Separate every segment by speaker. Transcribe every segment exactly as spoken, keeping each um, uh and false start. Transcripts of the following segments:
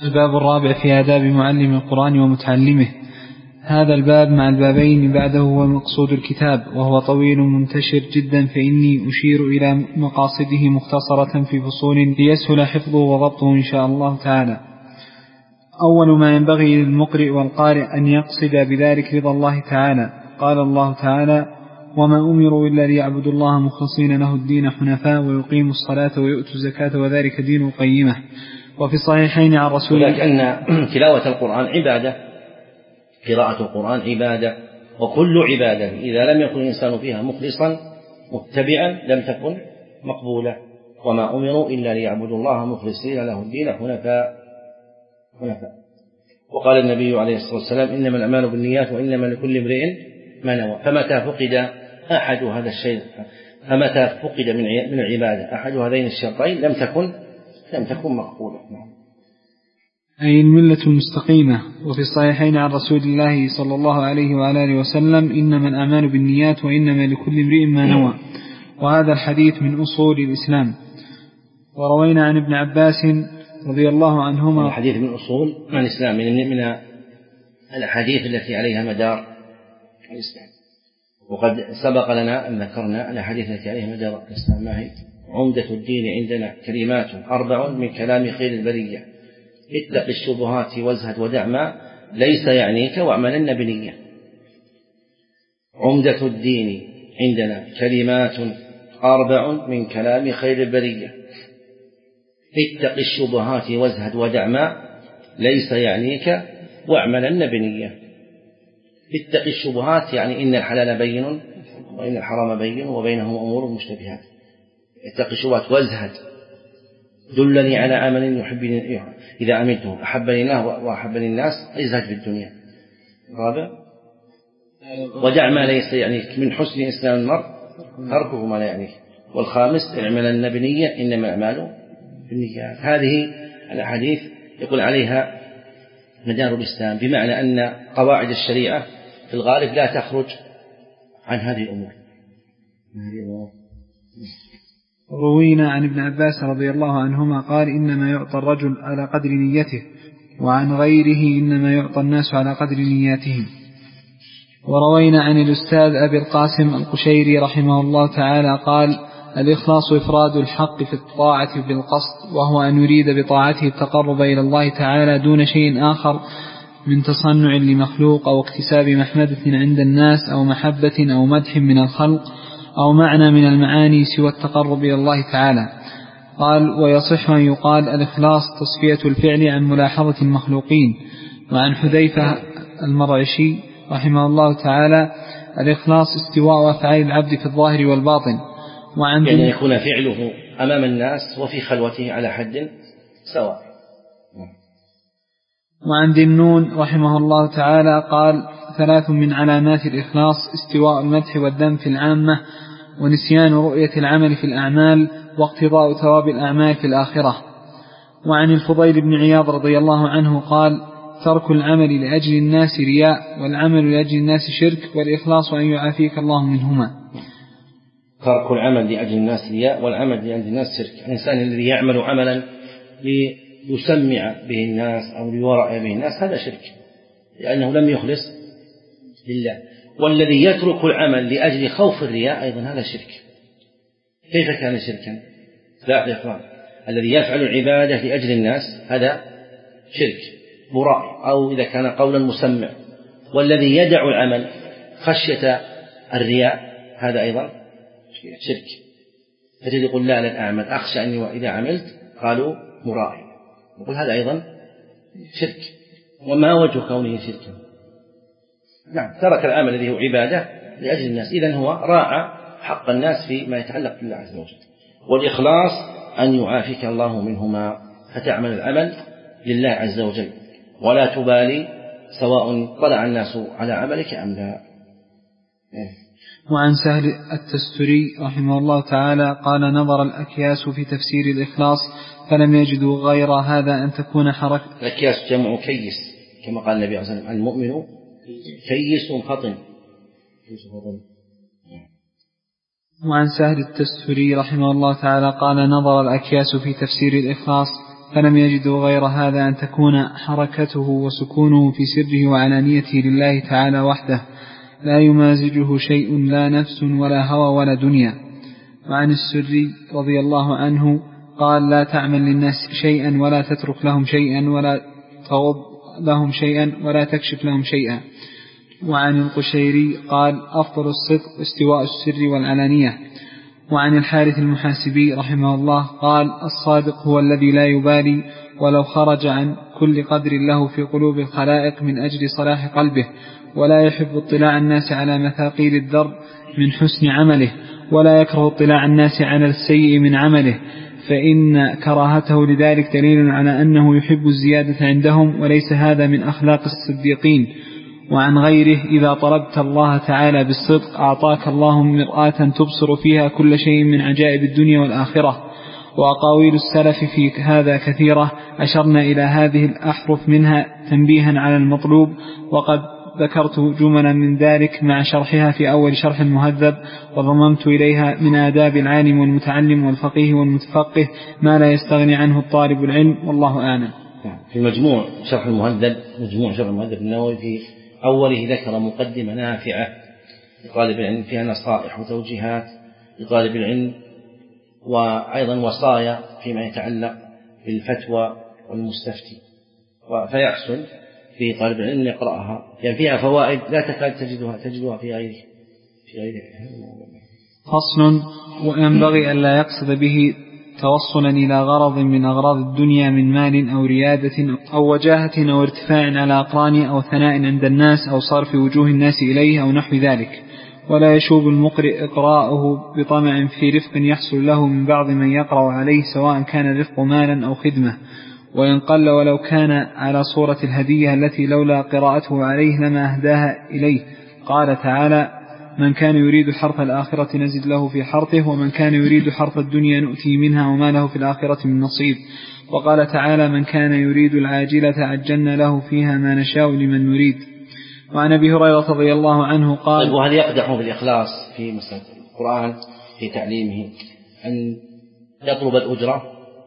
Speaker 1: الباب الرابع في آداب معلم القرآن ومتعلمه. هذا الباب مع البابين بعده هو مقصود الكتاب، وهو طويل منتشر جدا، فإني أشير إلى مقاصده مختصرة في فصول ليسهل حفظه وضبطه إن شاء الله تعالى. أول ما ينبغي للمقرئ والقارئ أن يقصد بذلك رضا الله تعالى. قال الله تعالى: وما أمروا إلا ليعبدوا الله مخلصين له الدين حنفاء ويقيموا الصلاة ويؤتوا الزكاة وذلك دين القيمة. وفي الصحيحين عن رسول الله
Speaker 2: أن تلاوة القرآن عبادة، قراءة القرآن عبادة، وكل عبادة إذا لم يكن الإنسان فيها مخلصا متبعا لم تكن مقبولة. وما أمروا إلا ليعبدوا الله مخلصين له الدين حنفاء حنفاء وقال النبي عليه الصلاة والسلام: إنما الأعمال بالنيات وإنما لكل امرئ ما نوى. فمتى فقد أحد هذا الشيء فمتى فقد من العبادة أحد هذين الشرطين لم تكن لم تكن مقبولة.
Speaker 1: أي الملة المستقيمة. وفي الصحيحين عن رسول الله صلى الله عليه وعلى آله وسلم: إنما الأعمال بالنيات وإنما لكل امرئ ما نوى. وهذا الحديث من أصول الإسلام. وروينا عن ابن عباس رضي الله عنهما
Speaker 2: الحديث من أصول الإسلام، من من الأحاديث التي عليها مدار الإسلام. وقد سبق لنا أن ذكرنا الأحاديث التي عليها مدار الإسلام. ما هي؟ عمدة الدين عندنا كلمات أربع من كلام خير البرية: اتق الشبهات وازهد ودع ما ليس يعنيك واعملن بنية. عمدة الدين عندنا كلمات أربع من كلام خير البرية: اتق الشبهات وازهد ودع ما ليس يعنيك واعملن بنية. اتق الشبهات يعني إن الحلال بين وإن الحرام بين وبينهما أمور مشتبهات. اتق الشبهات وازهد، دلني على عمل يحبني إذا عملته أحبني الله وأحبني الناس، ازهد في الدنيا. رابع: ودع ما ليس يعنيك، من حسن إسلام المرء تركه ما لا يعنيك. والخامس: اعملن بنية إنما الأعمال بالنيات. هذه الأحاديث يقول عليها مدار الإسلام، بمعنى أن قواعد الشريعة في الغالب لا تخرج عن هذه الأمور.
Speaker 1: روينا عن ابن عباس رضي الله عنهما قال: إنما يعطى الرجل على قدر نيته، وعن غيره إنما يعطى الناس على قدر نياتهم. وروينا عن الأستاذ أبي القاسم القشيري رحمه الله تعالى قال: الإخلاص إفراد الحق في الطاعة بالقصد، وهو أن يريد بطاعته التقرب إلى الله تعالى دون شيء آخر من تصنع لمخلوق أو اكتساب محمدة عند الناس أو محبة أو مدح من الخلق أو معنى من المعاني سوى التقرب إلى الله تعالى. قال: ويصح أن يقال الإخلاص تصفية الفعل عن ملاحظة المخلوقين. وعن حذيفة المرعشي رحمه الله تعالى: الإخلاص استواء أفعال العبد في الظاهر والباطن، وعن
Speaker 2: يعني يكون فعله أمام الناس وفي خلوته على حد سواء.
Speaker 1: وعن ذي النون رحمه الله تعالى قال: ثلاث من علامات الإخلاص: استواء المدح والذم في العامة، ونسيان رؤية العمل في الأعمال، واقتضاء ثواب الأعمال في الآخرة. وعن الفضيل بن عياض رضي الله عنه قال: ترك العمل لأجل الناس رياء، والعمل لأجل الناس شرك، والإخلاص أن يعافيك الله منهما.
Speaker 2: ترك العمل لأجل الناس رياء، والعمل لأجل الناس شرك. الإنسان الذي يعمل عملا ليسمع به الناس أو ليرأي به الناس هذا شرك، لأنه لم يخلص لله. والذي يترك العمل لأجل خوف الرياء أيضا هذا شرك. كيف كان شركا؟ لا يا إخوان، الذي يفعل العبادة لأجل الناس هذا شرك مرائي، أو إذا كان قولا مسمع. والذي يدع العمل خشية الرياء هذا أيضا شرك. فتجد يقول: لا لن أعمل أخشى أني إذا عملت قالوا مرائي، يقول هذا أيضا شرك. وما وجه كونه شركا؟ نعم، ترك العمل الذي هو عبادة لأجل الناس، إذن هو راعى حق الناس فيما يتعلق بالله عز وجل. والإخلاص أن يعافيك الله منهما، فتعمل العمل لله عز وجل ولا تبالي سواء طلع الناس على عملك أم لا.
Speaker 1: وعن سهل التستري رحمه الله تعالى قال: نظر الأكياس في تفسير الإخلاص فلم يجدوا غير هذا أن تكون حركة.
Speaker 2: الأكياس جمع كيس، كما قال النبي عليه الصلاة والسلام: المؤمن كيس فطن.
Speaker 1: وعن سهل التستري رحمه الله تعالى قال: نظر الأكياس في تفسير الإخلاص فلم يجدوا غير هذا أن تكون حركته وسكونه في سره وعلانيته لله تعالى وحده لا يمازجه شيء لا نفس ولا هوى ولا دنيا. وعن السري رضي الله عنه قال لا تعمل للناس شيئا ولا تترك لهم شيئا ولا تغض لهم شيئا ولا تكشف لهم شيئا. وعن القشيري قال أفضل الصدق استواء السر والعلانية. وعن الحارث المحاسبي رحمه الله قال الصادق هو الذي لا يبالي ولو خرج عن كل قدر له في قلوب الخلائق من أجل صلاح قلبه، ولا يحب اطلاع الناس على مثاقيل الدر من حسن عمله، ولا يكره اطلاع الناس على السيء من عمله، فإن كراهته لذلك دليل على أنه يحب الزيادة عندهم، وليس هذا من أخلاق الصديقين. وعن غيره إذا طلبت الله تعالى بالصدق أعطاك الله مرآة تبصر فيها كل شيء من عجائب الدنيا والآخرة. وأقاويل السلف في هذا كثيرة، أشرنا إلى هذه الأحرف منها تنبيها على المطلوب، وقد ذكرت جملا من ذلك مع شرحها في أول شرح المهذب، وضممت إليها من آداب العالم والمتعلم والفقيه والمتفقه ما لا يستغني عنه الطالب العلم، والله أعلم.
Speaker 2: في مجموع شرح المهذب مجموع شرح المهذب النووي في أوله ذكر مقدمة نافعة لطالب العلم فيها نصائح وتوجيهات لطالب العلم، وأيضا وصايا فيما يتعلق بالفتوى والمستفتي، فيحسن في طالب العلم يقرأها، يعني فيها فوائد لا تكاد تجدها تجدها في غيره في غيره.
Speaker 1: فصل. وينبغي أن لا يقصد به توصلا إلى غرض من أغراض الدنيا من مال أو ريادة أو وجاهة أو ارتفاع على أقران أو ثناء عند الناس أو صرف وجوه الناس إليه أو نحو ذلك. ولا يشوب المقرئ إقراءه بطمع في رفق يحصل له من بعض من يقرأ عليه، سواء كان الرفق مالا أو خدمة، وإن قل ولو كان على صورة الهدية التي لولا قراءته عليه لما أهداها إليه. قال تعالى من كان يريد حرث الآخرة نزد له في حرثه، ومن كان يريد حرث الدنيا نؤتي منها وما له في الآخرة من نصيب. وقال تعالى من كان يريد العاجلة عجلنا له فيها ما نشاء لمن نريد. وعن أبي هريرة رضي الله عنه قال.
Speaker 2: وهل يقدح بالإخلاص في مسألة القرآن في تعليمه أن يطلب الأجرة؟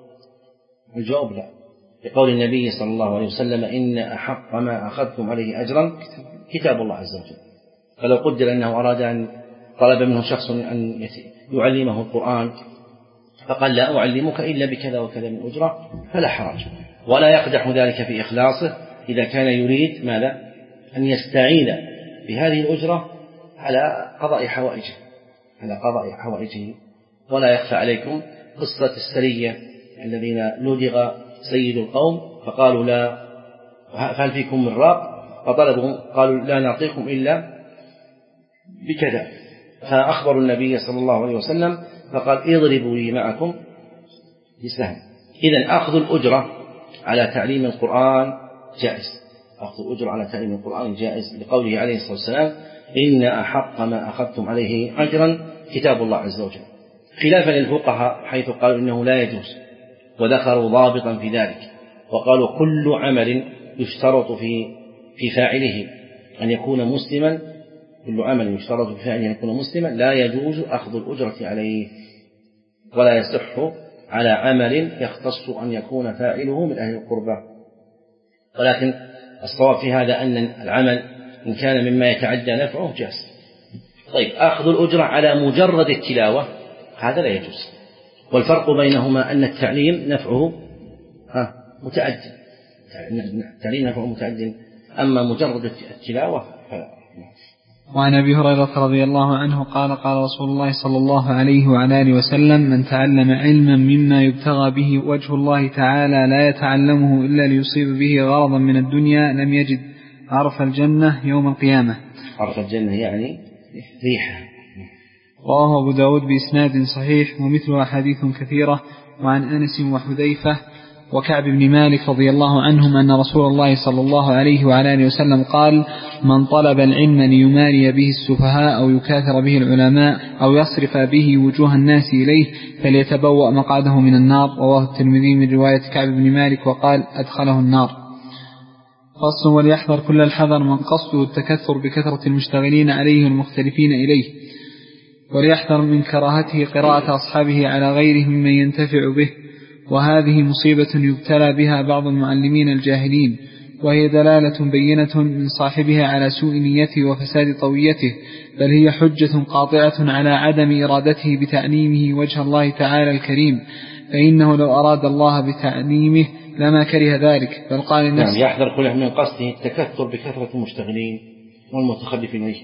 Speaker 2: الجواب لا، لقول النبي صلى الله عليه وسلم إن أحق ما أخذتم عليه أجرا كتاب الله عز وجل. فلو قدر أنه أراد أن طلب منه شخص أن يعلمه القرآن فقال لا أعلمك إلا بكذا وكذا من أجرة فلا حرج، ولا يقدح ذلك في إخلاصه إذا كان يريد ماذا أن يستعين بهذه الأجرة على قضاء حوائجه على قضاء حوائجه. ولا يخفى عليكم قصة السرية الذين لدغ سيد القوم فقالوا لا فهل فيكم من راق، فطلبوا قالوا لا نعطيكم إلا بكذا، فأخبروا النبي صلى الله عليه وسلم فقال اضربوا لي معكم بسهم. إذن أخذ الأجرة على تعليم القرآن جائز، أخذ الأجرة على تعليم القرآن جائز لقوله عليه الصلاة والسلام إن أحق ما أخذتم عليه أجرا كتاب الله عز وجل، خلافا للفقهاء حيث قالوا إنه لا يجوز، وذكروا ضابطا في ذلك وقالوا كل عمل يشترط في في فاعله أن يكون مسلما، كل عمل يشترط في فاعله أن يكون مسلما لا يجوز أخذ الأجرة عليه، ولا يصح على عمل يختص أن يكون فاعله من أهل القربى. ولكن الصواب في هذا أن العمل إن كان مما يتعدى نفعه جاز. طيب أخذ الأجرة على مجرد التلاوة هذا لا يجوز، والفرق بينهما أن التعليم نفعه متعد، التعليم نفعه متعد، أما مجرد التلاوة فلا.
Speaker 1: وعن أبي هريرة رضي الله عنه قال قال رسول الله صلى الله عليه وعلى آله وسلم من تعلم علما مما يبتغى به وجه الله تعالى لا يتعلمه إلا ليصيب به غرضا من الدنيا لم يجد عرف الجنة يوم القيامة.
Speaker 2: عرف الجنة يعني ريحة.
Speaker 1: رواه أبو داود بإسناد صحيح ومثل أحاديث كثيرة. وعن أنس وحذيفة وكعب بن مالك رضي الله عنهم أن رسول الله صلى الله عليه وعلى آله وسلم قال من طلب العلم ليماري به السفهاء أو يكاثر به العلماء أو يصرف به وجوه الناس إليه فليتبوأ مقعده من النار. رواه الترمذي من رواية كعب بن مالك وقال أدخله النار. فصل. وليحذر كل الحذر من قصده التكثر بكثرة المشتغلين عليه والمختلفين إليه، وليحذر من كراهته قراءة أصحابه على غيره ممن ينتفع به، وهذه مصيبة يبتلى بها بعض المعلمين الجاهلين، وهي دلالة بينة من صاحبها على سوء نيته وفساد طويته، بل هي حجة قاطعة على عدم إرادته بتعليمه وجه الله تعالى الكريم، فإنه لو أراد الله بتعليمه لما كره ذلك، بل قال الناس
Speaker 2: نعم يحذر كل من قصده التكثر بكثرة المشتغلين والمتخلفين إليه.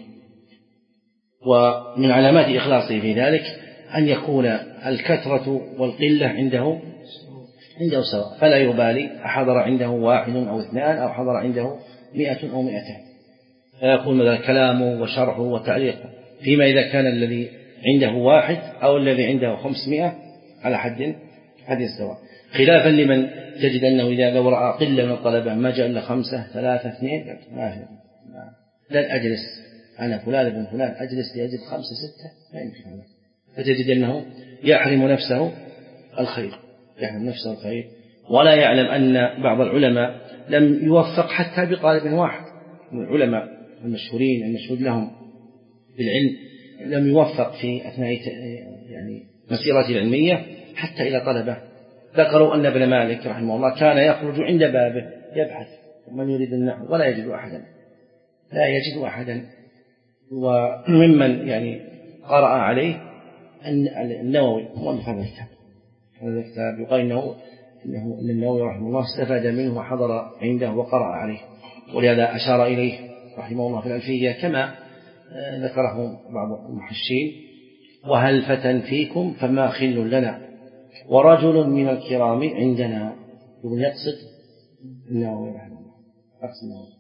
Speaker 2: ومن علامات إخلاصه في ذلك أن يكون الكثرة والقلة عنده عنده سواء، فلا يبالي أحضر عنده واحد أو اثنان أو حضر عنده مئة أو مئتين، فيكون مثلا كلامه وشرحه وتعليقه، فيما إذا كان الذي عنده واحد أو الذي عنده خمسمائة على حد حد السواء، خلافا لمن تجد أنه إذا لو رأى قلة من الطلبة ما جاء إلا خمسة ثلاثة اثنين ما لن أجلس أنا فلان بن فلان أجلس لأجل خمسة ستة ما يمكن، فتجد أنه يحرم نفسه الخير يحرم نفسه الخير ولا يعلم أن بعض العلماء لم يوفق حتى بطالب واحد من العلماء المشهورين المشهود لهم بالعلم، لم يوفق في أثناء يعني مسيرته العلمية حتى إلى طلبة. ذكروا أن ابن مالك رحمه الله كان يخرج عند بابه يبحث من يريد النحو ولا يجد أحدا لا يجد أحدا وممن يعني قرأ عليه أن النووي هو من هذا الكتاب هذا الكتاب يقال إنه إنه النووي رحمه الله استفاد منه وحضر عنده وقرأ عليه، ولهذا أشار إليه رحمه الله في الألفية كما ذكره بعض المحشين: وهل فتى فيكم فما خل لنا ورجل من الكرام عندنا. يقول يقصد النووي رحمه الله أقصد النووي.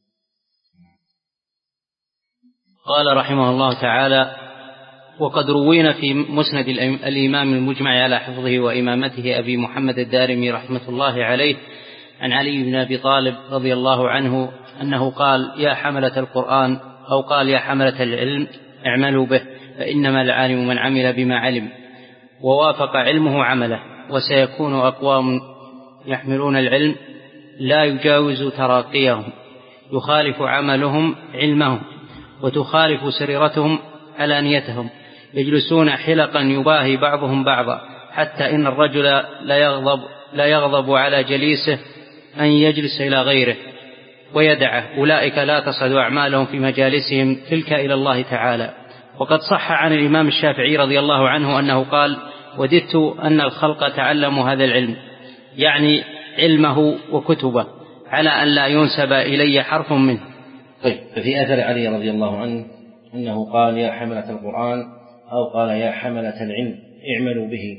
Speaker 3: قال رحمه الله تعالى: وقد روينا في مسند الإمام المجمع على حفظه وإمامته أبي محمد الدارمي رحمة الله عليه عن علي بن أبي طالب رضي الله عنه أنه قال: يا حملة القرآن، أو قال: يا حملة العلم اعملوا به، فإنما العالم من عمل بما علم ووافق علمه عمله، وسيكون أقوام يحملون العلم لا يجاوز تراقيهم، يخالف عملهم علمهم، وتخالف سريرتهم علانيتهم، يجلسون حلقا يباهي بعضهم بعضا، حتى إن الرجل لا يغضب, لا يغضب على جليسه أن يجلس إلى غيره ويدعه. أولئك لا تصعد أعمالهم في مجالسهم تلك إلى الله تعالى. وقد صح عن الإمام الشافعي رضي الله عنه أنه قال: وددت أن الخلق تعلموا هذا العلم، يعني علمه وكتبه، على أن لا ينسب إلي حرف منه.
Speaker 2: طيب، ففي أثر علي رضي الله عنه أنه قال: يا حملة القرآن، أو قال: يا حملة العلم اعملوا به.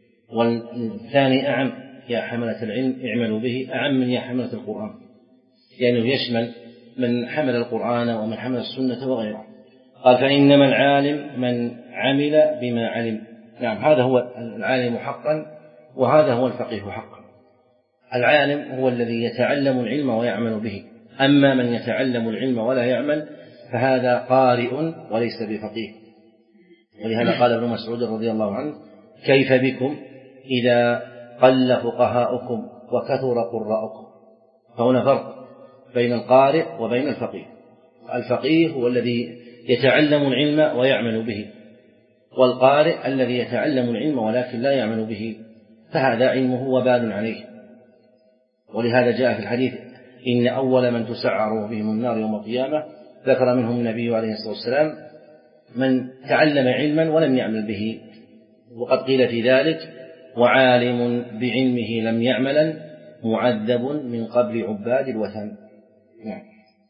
Speaker 2: والثاني أعم: يا حملة العلم اعملوا به، أعم من يا حملة القرآن، لأنه يعني يشمل من حمل القرآن ومن حمل السنة وغيره. قال: فإنما العالم من عمل بما علم. نعم، هذا هو العالم حقا، وهذا هو الفقيه حقا. العالم هو الذي يتعلم العلم ويعمل به، أما من يتعلم العلم ولا يعمل فهذا قارئ وليس بفقيه. ولهذا قال ابن مسعود رضي الله عنه: كيف بكم إذا قل فقهاؤكم وكثر قراءكم. فهنا فرق بين القارئ وبين الفقيه. الفقيه هو الذي يتعلم العلم ويعمل به، والقارئ الذي يتعلم العلم ولكن لا يعمل به، فهذا علمه وبال عليه. ولهذا جاء في الحديث: إن أول من تسعر بهم النار يوم القيامة، ذكر منهم النبي عليه الصلاة والسلام من تعلم علما ولم يعمل به. وقد قيل في ذلك: وعالم بعلمه لم يعملا معذب من قبل عباد الوثن. نعم.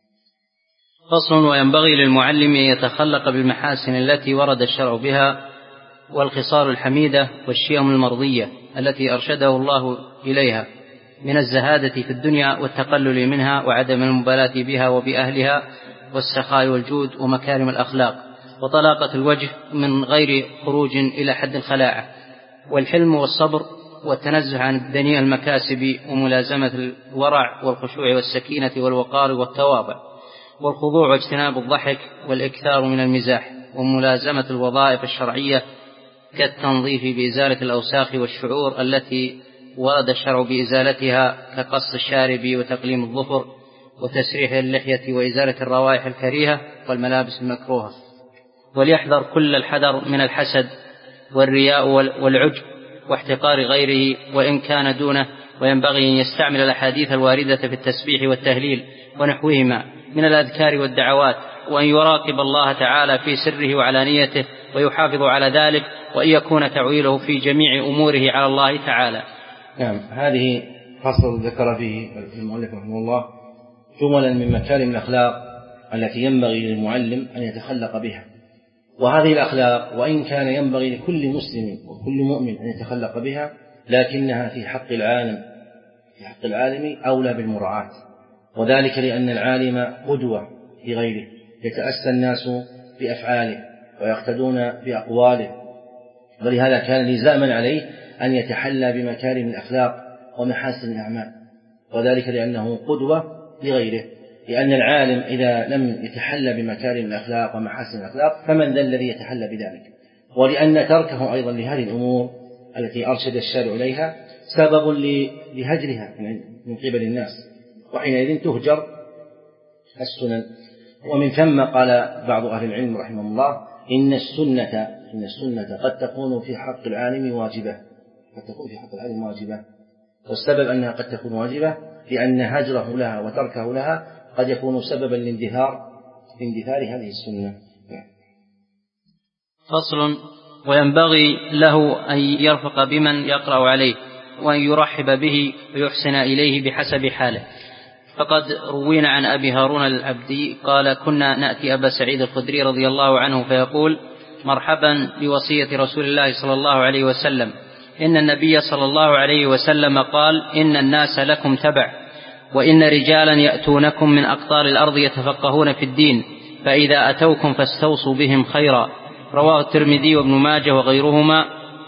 Speaker 3: فصل: وينبغي للمعلم أن يتخلق بالمحاسن التي ورد الشرع بها، والخصال الحميدة والشيم المرضية التي أرشده الله إليها، من الزهادة في الدنيا والتقلل منها وعدم المبالاة بها وبأهلها، والسخاء والجود ومكارم الأخلاق، وطلاقة الوجه من غير خروج إلى حد الخلاعة، والحلم والصبر والتنزه عن الدنيا المكاسب، وملازمة الورع والخشوع والسكينة والوقار والتواضع، والخضوع واجتناب الضحك والإكثار من المزاح، وملازمة الوظائف الشرعية كالتنظيف بإزالة الأوساخ والشعور التي ورد الشرع بإزالتها، كقص الشارب وتقليم الظفر وتسريح اللحية وإزالة الروائح الكريهة والملابس المكروهة. وليحذر كل الحذر من الحسد والرياء والعجب واحتقار غيره وإن كان دونه، وينبغي أن يستعمل الأحاديث الواردة في التسبيح والتهليل ونحوهما من الأذكار والدعوات، وأن يراقب الله تعالى في سره وعلانيته ويحافظ على ذلك، وأن يكون تعويله في جميع أموره على الله تعالى.
Speaker 2: نعم، هذه فصل ذكر فيه المؤلف رحمه الله جملا من مكارم الأخلاق التي ينبغي للمعلم أن يتخلق بها. وهذه الأخلاق وإن كان ينبغي لكل مسلم وكل مؤمن أن يتخلق بها، لكنها في حق العالم في حق العالم أولى بالمراعاة، وذلك لأن العالم قدوة لغيره، يتأسى الناس بأفعاله ويقتدون بأقواله، ولهذا كان لزاما عليه أن يتحلى بمكارم الأخلاق ومحاسن الأعمال، وذلك لأنه قدوة لغيره. لأن العالم إذا لم يتحلى بمكارم الأخلاق ومحاسن الأخلاق فمن ذا الذي يتحلى بذلك؟ ولأن تركه أيضا لهذه الأمور التي أرشد الشارع إليها سبب لهجرها من قبل الناس، وحينئذ تهجر السنن. ومن ثم قال بعض أهل العلم رحمه الله إن السنة إن السنة قد تكون في حق العالم واجبة قد تكون في حق العالم واجبة والسبب أنها قد تكون واجبة لأن هجره لها وتركه لها قد يكون سببا لاندثار لاندثار هذه السنة.
Speaker 3: فصل. وينبغي له أن يرفق بمن يقرأ عليه وأن يرحب به ويحسن إليه بحسب حاله. فقد روينا عن أبي هارون العبدي قال كنا نأتي أبا سعيد الخدري رضي الله عنه فيقول مرحبا بوصية رسول الله صلى الله عليه وسلم، إن النبي صلى الله عليه وسلم قال إن الناس لكم تبع، وإن رجالا يأتونكم من أقطار الأرض يتفقهون في الدين، فإذا أتوكم فاستوصوا بهم خيرا. رواه الترمذي وابن ماجه وغيرهما.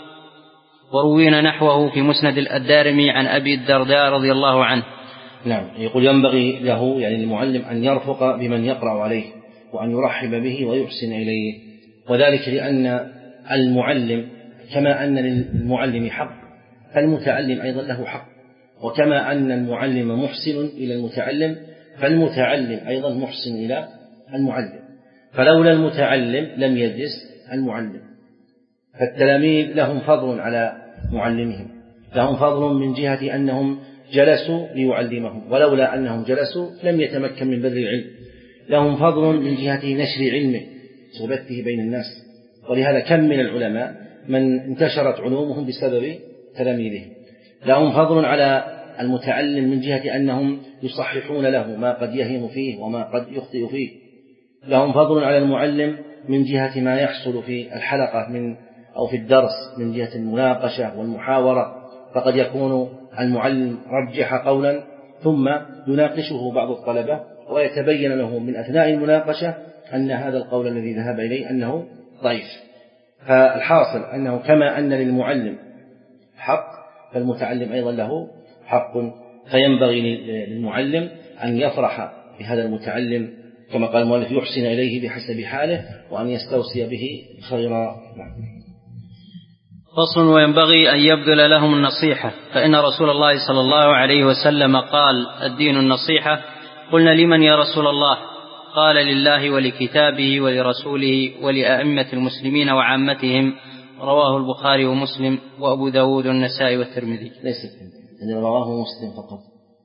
Speaker 3: وروينا نحوه في مسند الدارمي عن أبي الدرداء رضي الله عنه.
Speaker 2: نعم، يقول ينبغي له يعني المعلم أن يرفق بمن يقرأ عليه وأن يرحب به ويحسن إليه، وذلك لأن المعلم كما أن للمعلم حق فالمتعلم أيضا له حق، وكما أن المعلم محسن إلى المتعلم فالمتعلم أيضا محسن إلى المعلم، فلولا المتعلم لم يجلس المعلم. فالتلاميذ لهم فضل على معلمهم، لهم فضل من جهة أنهم جلسوا ليعلمهم، ولولا أنهم جلسوا لم يتمكن من بذل العلم. لهم فضل من جهة نشر علمه وبثه بين الناس، ولهذا كم من العلماء من انتشرت علومهم بسبب تلاميذهم. لهم فضل على المتعلم من جهة أنهم يصححون له ما قد يهم فيه وما قد يخطئ فيه. لهم فضل على المعلم من جهة ما يحصل في الحلقة من أو في الدرس من جهة المناقشة والمحاورة، فقد يكون المعلم رجح قولا ثم يناقشه بعض الطلبة ويتبين له من أثناء المناقشة أن هذا القول الذي ذهب إليه أنه ضعيف. فالحاصل أنه كما أن للمعلم حق فالمتعلم أيضا له حق، فينبغي للمعلم أن يفرح بهذا المتعلم كما قال المؤلف يحسن إليه بحسب حاله وأن يستوصي به خيرا.
Speaker 3: فصل. وينبغي أن يبذل لهم النصيحة، فإن رسول الله صلى الله عليه وسلم قال الدين النصيحة. قلنا لمن يا رسول الله؟ قال لله ولكتابه ولرسوله ولأئمة المسلمين وعامتهم. رواه البخاري ومسلم وأبو داود والنسائي والترمذي.
Speaker 2: ليس يعني رواه مسلم فقط.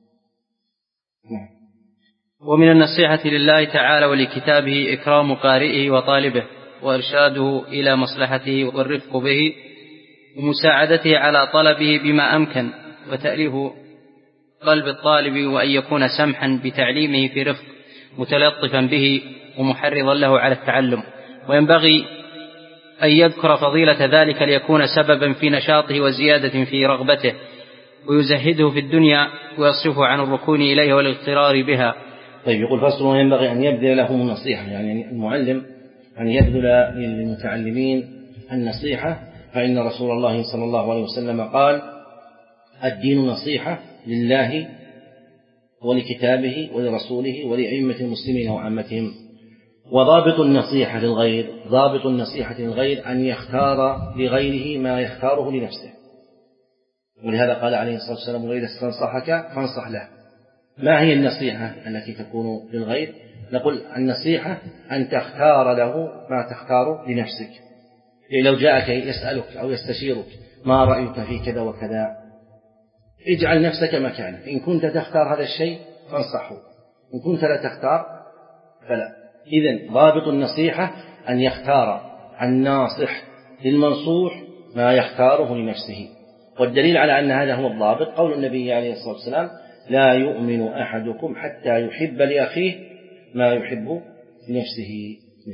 Speaker 2: نعم.
Speaker 3: ومن النصيحة لله تعالى ولكتابه إكرام قارئه وطالبه وإرشاده إلى مصلحته والرفق به ومساعدته على طلبه بما أمكن، وتأليف قلب الطالب، وأن يكون سمحا بتعليمه في رفق متلطفا به ومحرضا له على التعلم. وينبغي أن يذكر فضيلة ذلك ليكون سببا في نشاطه وزيادة في رغبته، ويزهده في الدنيا ويصرفه عن الركون إليها والاغترار بها.
Speaker 2: طيب، يقول فصل. ينبغي أن يبذل لهم النصيحة، يعني المعلم أن يبذل للمتعلمين النصيحة، فإن رسول الله صلى الله عليه وسلم قال الدين نصيحة لله ولكتابه ولرسوله ولأئمة المسلمين وعامتهم. وضابط النصيحة للغير ضابط النصيحة للغير أن يختار لغيره ما يختاره لنفسه، ولهذا قال عليه الصلاة والسلام وإذا استنصحك فانصح له. ما هي النصيحة التي تكون للغير؟ نقول النصيحة أن تختار له ما تختار لنفسك. لو جاءك يسألك أو يستشيرك ما رأيك في كذا وكذا. اجعل نفسك مكانه، إن كنت تختار هذا الشيء فانصحه، إن كنت لا تختار فلا. إذن ضابط النصيحة أن يختار الناصح للمنصوح ما يختاره لنفسه. والدليل على أن هذا هو الضابط قول النبي عليه الصلاة والسلام: لا يؤمن أحدكم حتى يحب لأخيه ما يحب لنفسه.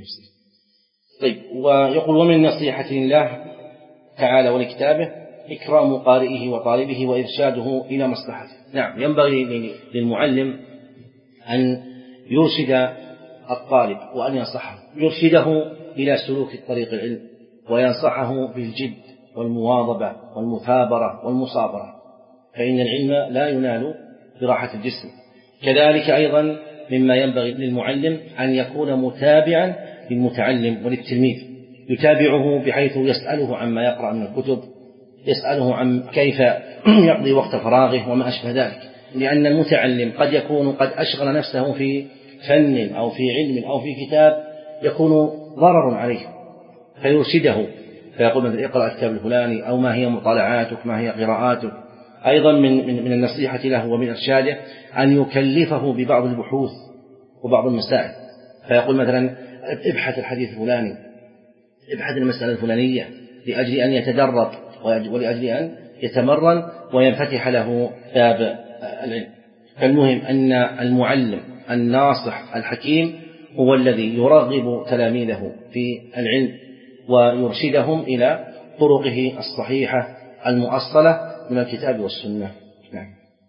Speaker 2: طيب، ويقول: ومن نصيحة الله تعالى ولكتابه إكرام قارئه وطالبه وإرشاده إلى مصلحته. نعم، ينبغي للمعلم أن يرشد الطالب وأن ينصحه، يرشده إلى سلوك الطريق العلم، وينصحه بالجد والمواظبة والمثابرة والمصابرة، فإن العلم لا ينال براحة الجسم. كذلك أيضا مما ينبغي للمعلم أن يكون متابعا للمتعلم وللتلميذ، يتابعه بحيث يسأله عما يقرأ من الكتب، يسأله عن كيف يقضي وقت فراغه وما أشبه ذلك، لأن المتعلم قد يكون قد أشغل نفسه في فن أو في علم أو في كتاب يكون ضرر عليه، فيرشده فيقول مثلا: اقرأ الكتاب الفلاني، أو ما هي مطالعاتك، ما هي قراءاتك. أيضا من, من, من النصيحة له ومن إرشاده أن يكلفه ببعض البحوث وبعض المسائل، فيقول مثلا: ابحث الحديث الفلاني، ابحث المسألة الفلانية، لأجل أن يتدرب ولأجل أن يتمرن وينفتح له باب العلم. فالمهم أن المعلم الناصح الحكيم هو الذي يرغب تلاميذه في العلم ويرشدهم إلى طرقه الصحيحة المؤصلة من الكتاب والسنة. نعم.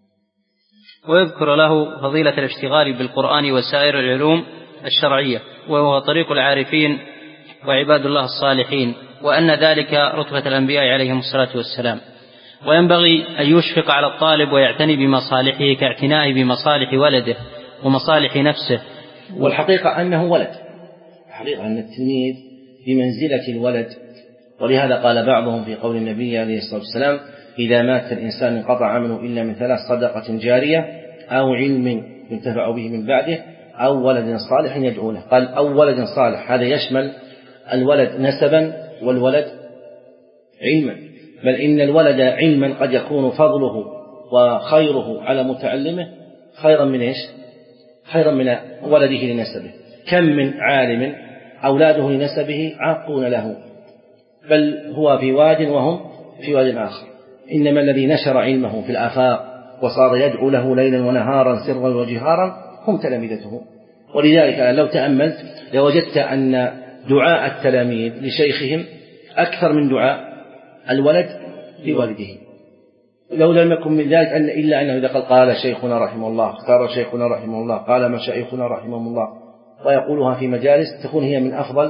Speaker 3: ويذكر له فضيلة الاشتغال بالقرآن وسائر العلوم الشرعية، وهو طريق العارفين وعباد الله الصالحين، وأن ذلك رتبة الأنبياء عليهم الصلاة والسلام. وينبغي أن يشفق على الطالب ويعتني بمصالحه كاعتنائه بمصالح ولده ومصالح نفسه.
Speaker 2: والحقيقة أنه ولد، الحقيقة أن التلميذ بمنزلة الولد، ولهذا قال بعضهم في قول النبي عليه الصلاة والسلام: إذا مات الإنسان انقطع عمله إلا من ثلاث: صدقة جارية، أو علم ينتفع به من بعده، أو ولد صالح يدعو له. قال: أو ولد صالح، هذا يشمل الولد نسبا والولد علما، بل إن الولد علما قد يكون فضله وخيره على متعلمه خيرا من إيش؟ خيرا من ولده لنسبه. كم من عالم أولاده لنسبه عاقون له، بل هو في واد وهم في واد آخر. إنما الذي نشر علمه في الآفاق وصار يدعو له ليلا ونهارا سرا وجهارا هم تلامذته. ولذلك لو تأملت لوجدت أن دعاء التلاميذ لشيخهم أكثر من دعاء الولد لوالده. لو لم يكن من ذلك أن إلا أنه إذا قال قال شيخنا رحمه الله، اختار شيخنا رحمه الله، قال مشايخنا رحمهم الله، ويقولها في مجالس تكون هي من أفضل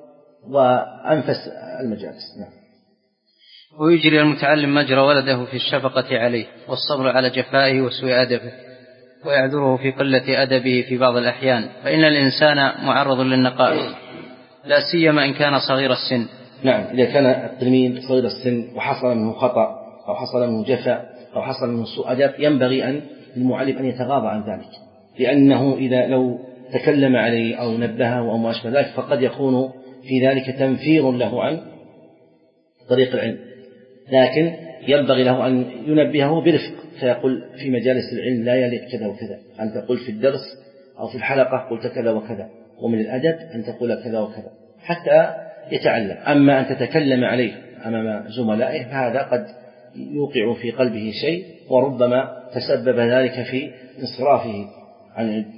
Speaker 2: وأنفس المجالس. نعم.
Speaker 3: ويجري المتعلم مجرى ولده في الشفقة عليه والصبر على جفائه وسوء أدبه، ويعذره في قلة أدبه في بعض الأحيان، فإن الإنسان معرض للنقائص لا سيما إن كان صغير السن.
Speaker 2: نعم، إذا كان التلميذ صغير السن وحصل منه خطأ أو حصل منه جفاء أو حصل منه سوء أدب، ينبغي أن المعلم أن يتغاضى عن ذلك، لأنه إذا لو تكلم عليه أو نبهه أو ما أشبه ذلك فقد يكون في ذلك تنفير له عن طريق العلم. لكن ينبغي له أن ينبهه برفق، فيقول في مجالس العلم لا يليق كذا وكذا، أن تقول في الدرس أو في الحلقة قلت كذا وكذا، ومن الأدب أن تقول كذا وكذا حتى يتعلم. أما أن تتكلم عليه أمام زملائه فهذا قد يوقع في قلبه شيء، وربما تسبب ذلك في انصرافه عن العلم.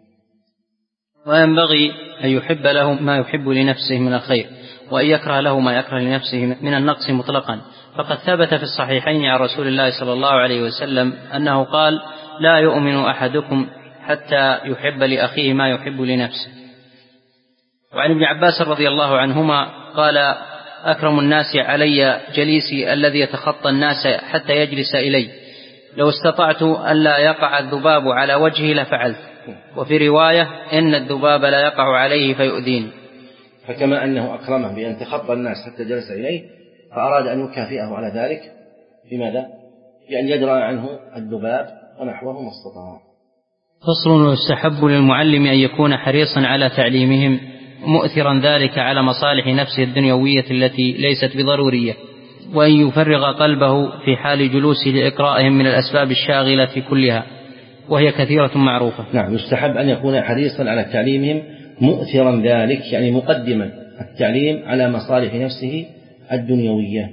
Speaker 3: وينبغي أن يحب له ما يحب لنفسه من الخير، وأن يكره له ما يكره لنفسه من النقص مطلقا. فقد ثبت في الصحيحين عن رسول الله صلى الله عليه وسلم أنه قال: لا يؤمن أحدكم حتى يحب لأخيه ما يحب لنفسه. وعن ابن عباس رضي الله عنهما قال: أكرم الناس علي جليسي الذي يتخطى الناس حتى يجلس إلي، لو استطعت ألا يقع الذباب على وجهه لفعلت. وفي رواية: إن الذباب لا يقع عليه فيؤذيني.
Speaker 2: فكما أنه أكرمه بأن تخطى الناس حتى جلس إليه، فأراد أن يكافئه على ذلك بماذا؟ بأن يدرأ عنه الذباب ونحوه ما استطاع.
Speaker 3: فصل: ويستحب للمعلم أن يكون حريصا على تعليمهم، مؤثرا ذلك على مصالح نفسه الدنيوية التي ليست بضرورية، وأن يفرغ قلبه في حال جلوسه لإقرائهم من الأسباب الشاغلة كلها، وهي كثيرة معروفة.
Speaker 2: نعم، يستحب أن يكون حريصا على تعليمهم، مؤثرا ذلك، يعني مقدما التعليم على مصالح نفسه الدنيوية،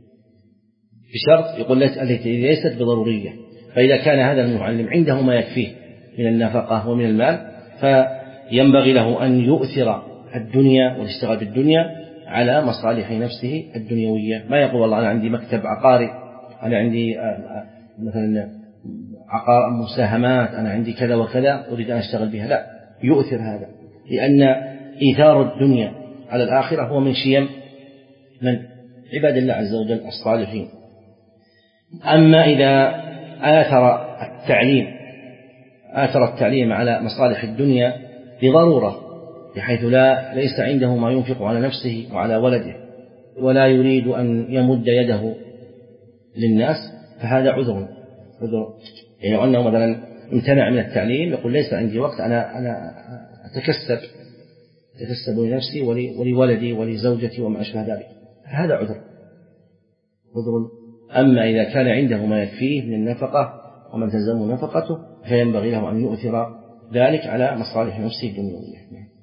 Speaker 2: بشرط يقول التي ليست بضرورية. فإذا كان هذا المعلم عنده ما يكفيه من النفقة ومن المال، فينبغي له أن يؤثر الدنيا والاشتغال بالدنيا على مصالح نفسه الدنيوية. ما يقول والله أنا عندي مكتب عقاري، أنا عندي مثلا عقار مساهمات، أنا عندي كذا وكذا أريد أن أشتغل بها. لا، يؤثر هذا، لأن إيثار الدنيا على الآخرة هو من شيم من عباد الله عز وجل الصالحين. أما إذا آثر التعليم آثر التعليم على مصالح الدنيا بضرورة، بحيث لا ليس عنده ما ينفق على نفسه وعلى ولده، ولا يريد أن يمد يده للناس، فهذا عذر عذر يعني أنه مثلا امتنع من التعليم، يقول ليس عندي وقت، أنا أنا أتكسب أتكسب لنفسي ولولدي ولزوجتي وما أشبه ذلك، هذا عذر عذر. أما إذا كان عنده ما يكفيه من النفقة ومن تلزمه نفقته، فينبغي له أن يؤثر ذلك على مصالح نفسه الدنيوية.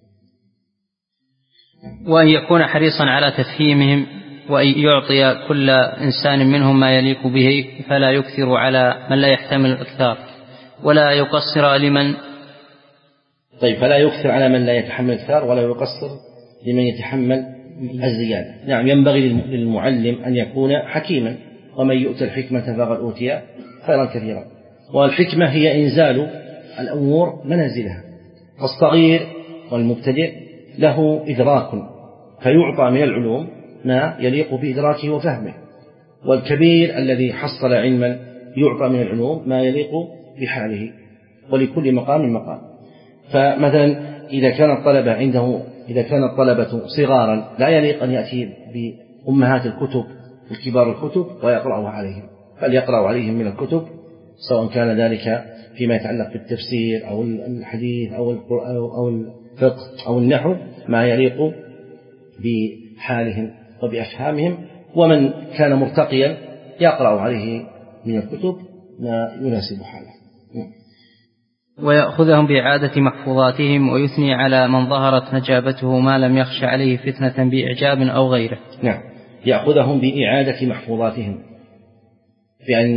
Speaker 3: وأن يكون حريصا على تفهيمهم، وأن يعطي كل إنسان منهم ما يليق به، فلا يكثر على من لا يحتمل الإكثار، ولا يقصر لمن
Speaker 2: طيب فلا يكثر على من لا يتحمل الإكثار، ولا يقصر لمن يتحمل الزيادة. نعم، ينبغي للمعلم أن يكون حكيما، ومن يؤتى الحكمة فقد أوتي خيرا كثيرا. والحكمة هي إنزال الأمور منازلها، فالصغير والمبتدئ له إدراك فيعطى من العلوم ما يليق بإدراكه وفهمه، والكبير الذي حصل علما يعطى من العلوم ما يليق بحاله، ولكل مقام مقام. فمثلا إذا كان الطلبة عنده إذا كان الطلبة صغارا لا يليق أن يأتي بأمهات الكتب الكبار الكتب ويقرأوا عليهم، فليقرأوا عليهم من الكتب، سواء كان ذلك فيما يتعلق بالتفسير أو الحديث أو أو الفقه أو النحو، ما يليق بحالهم وبأفهامهم. ومن كان مرتقيا يقرأ عليه من الكتب ما يناسب حاله.
Speaker 3: ويأخذهم بإعادة محفوظاتهم، ويثني على من ظهرت نجابته ما لم يخش عليه فتنة بإعجاب أو غيره.
Speaker 2: نعم، يأخذهم بإعادة محفوظاتهم، بأن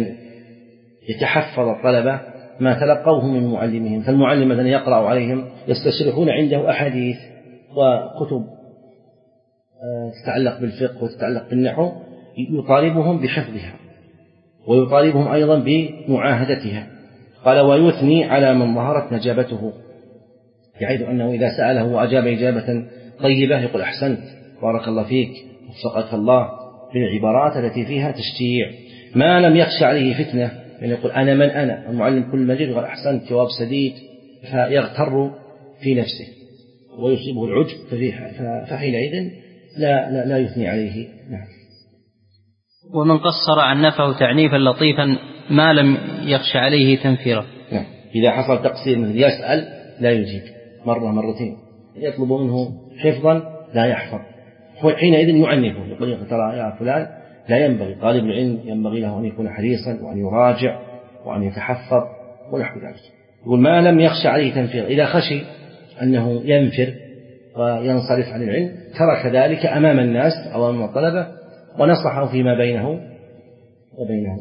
Speaker 2: يتحفظ الطلبة ما تلقوه من معلمهم. فالمعلم مثلا يقرأ عليهم يستشرحون عنده أحاديث وكتب تتعلق بالفقه وتتعلق بالنحو، يطالبهم بحفظها ويطالبهم أيضا بمعاهدتها. قال ويثني على من ظهرت نجابته، بحيث أنه إذا سأله وأجاب إجابة طيبة يقول أحسنت بارك الله فيك وفقك الله، من العبارات التي فيها تشجيع. ما لم يخشى عليه فتنة، يعني يقول أنا من أنا، المعلم كل مجيد يقول أحسنت جواب سديد، فيغتر في نفسه ويصيبه العجب، فحينئذ لا, لا, لا يثني عليه. نعم.
Speaker 3: ومن قصر عن نفعه تعنيفا لطيفا ما لم يخشى عليه تنفيرا.
Speaker 2: نعم. إذا حصل تقصير مثل يسأل لا يجيب مرة مرتين، يطلب منه حفظا لا يحفظ، حينئذ يعنفه، يقول ترى يا فلان لا ينبغي، طالب العلم ينبغي له أن يكون حريصا وأن يراجع وأن يتحفظ ونحو ذلك. يقول ما لم يخشى عليه تنفير، إذا خشي أنه ينفر وينصرف عن العلم ترك ذلك أمام الناس أو أمام الطلبة ونصحه فيما بينه وبينه.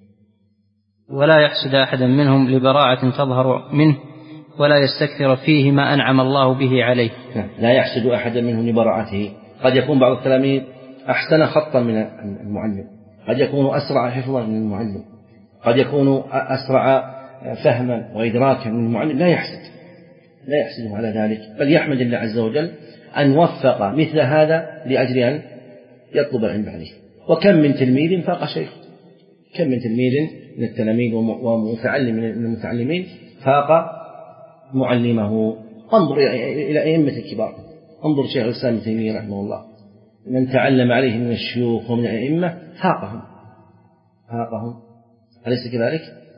Speaker 3: ولا يحسد أحدا منهم لبراعة تظهر منه، ولا يستكثر فيه ما أنعم الله به عليه.
Speaker 2: لا يحسد أحدا منهم لبراعته. قد يكون بعض التلاميذ أحسن خطا من المعلم، قد يكون أسرع حفظا من المعلم، قد يكون أسرع فهما وإدراكا من المعلم، لا يحسد لا يحسده على ذلك، بل يحمد الله عز وجل أن وفق مثل هذا لأجل أن يطلب العلم عليه. وكم من تلميذ فاق شيخ، كم من تلميذ من التلاميذ ومتعلم من المتعلمين فاق معلمه. انظر إلى أئمة الكبار، انظر شيخ الإسلام ابن تيمية رحمه الله، من تعلم عليه من الشيوخ ومن الأئمة فاقهم فاقهم أليس كذلك؟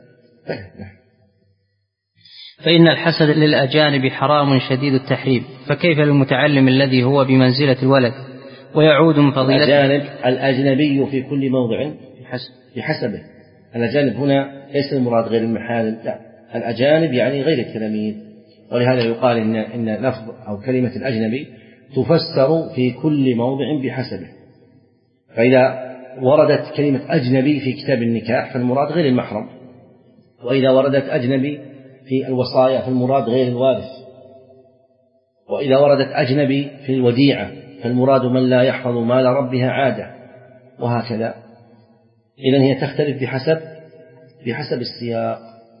Speaker 3: فإن الحسد للأجانب حرام شديد التحريم، فكيف للمتعلم الذي هو بمنزلة الولد ويعود من فضيلته
Speaker 2: الأجانب الأجنبي في كل موضع بحسبه. الأجانب هنا ليس المراد غير المحارم، لا، الأجانب يعني غير التلاميذ. ولهذا يقال إن, إن لفظ أو كلمة الأجنبي تفسر في كل موضع بحسبه. فإذا وردت كلمة أجنبي في كتاب النكاح فالمراد غير المحرم، وإذا وردت أجنبي في الوصايا فالمراد غير الوارث، وإذا وردت أجنبي في الوديعة فالمراد من لا يحفظ مال ربها عادة، وهكذا. إذن هي تختلف بحسب بحسب السياق.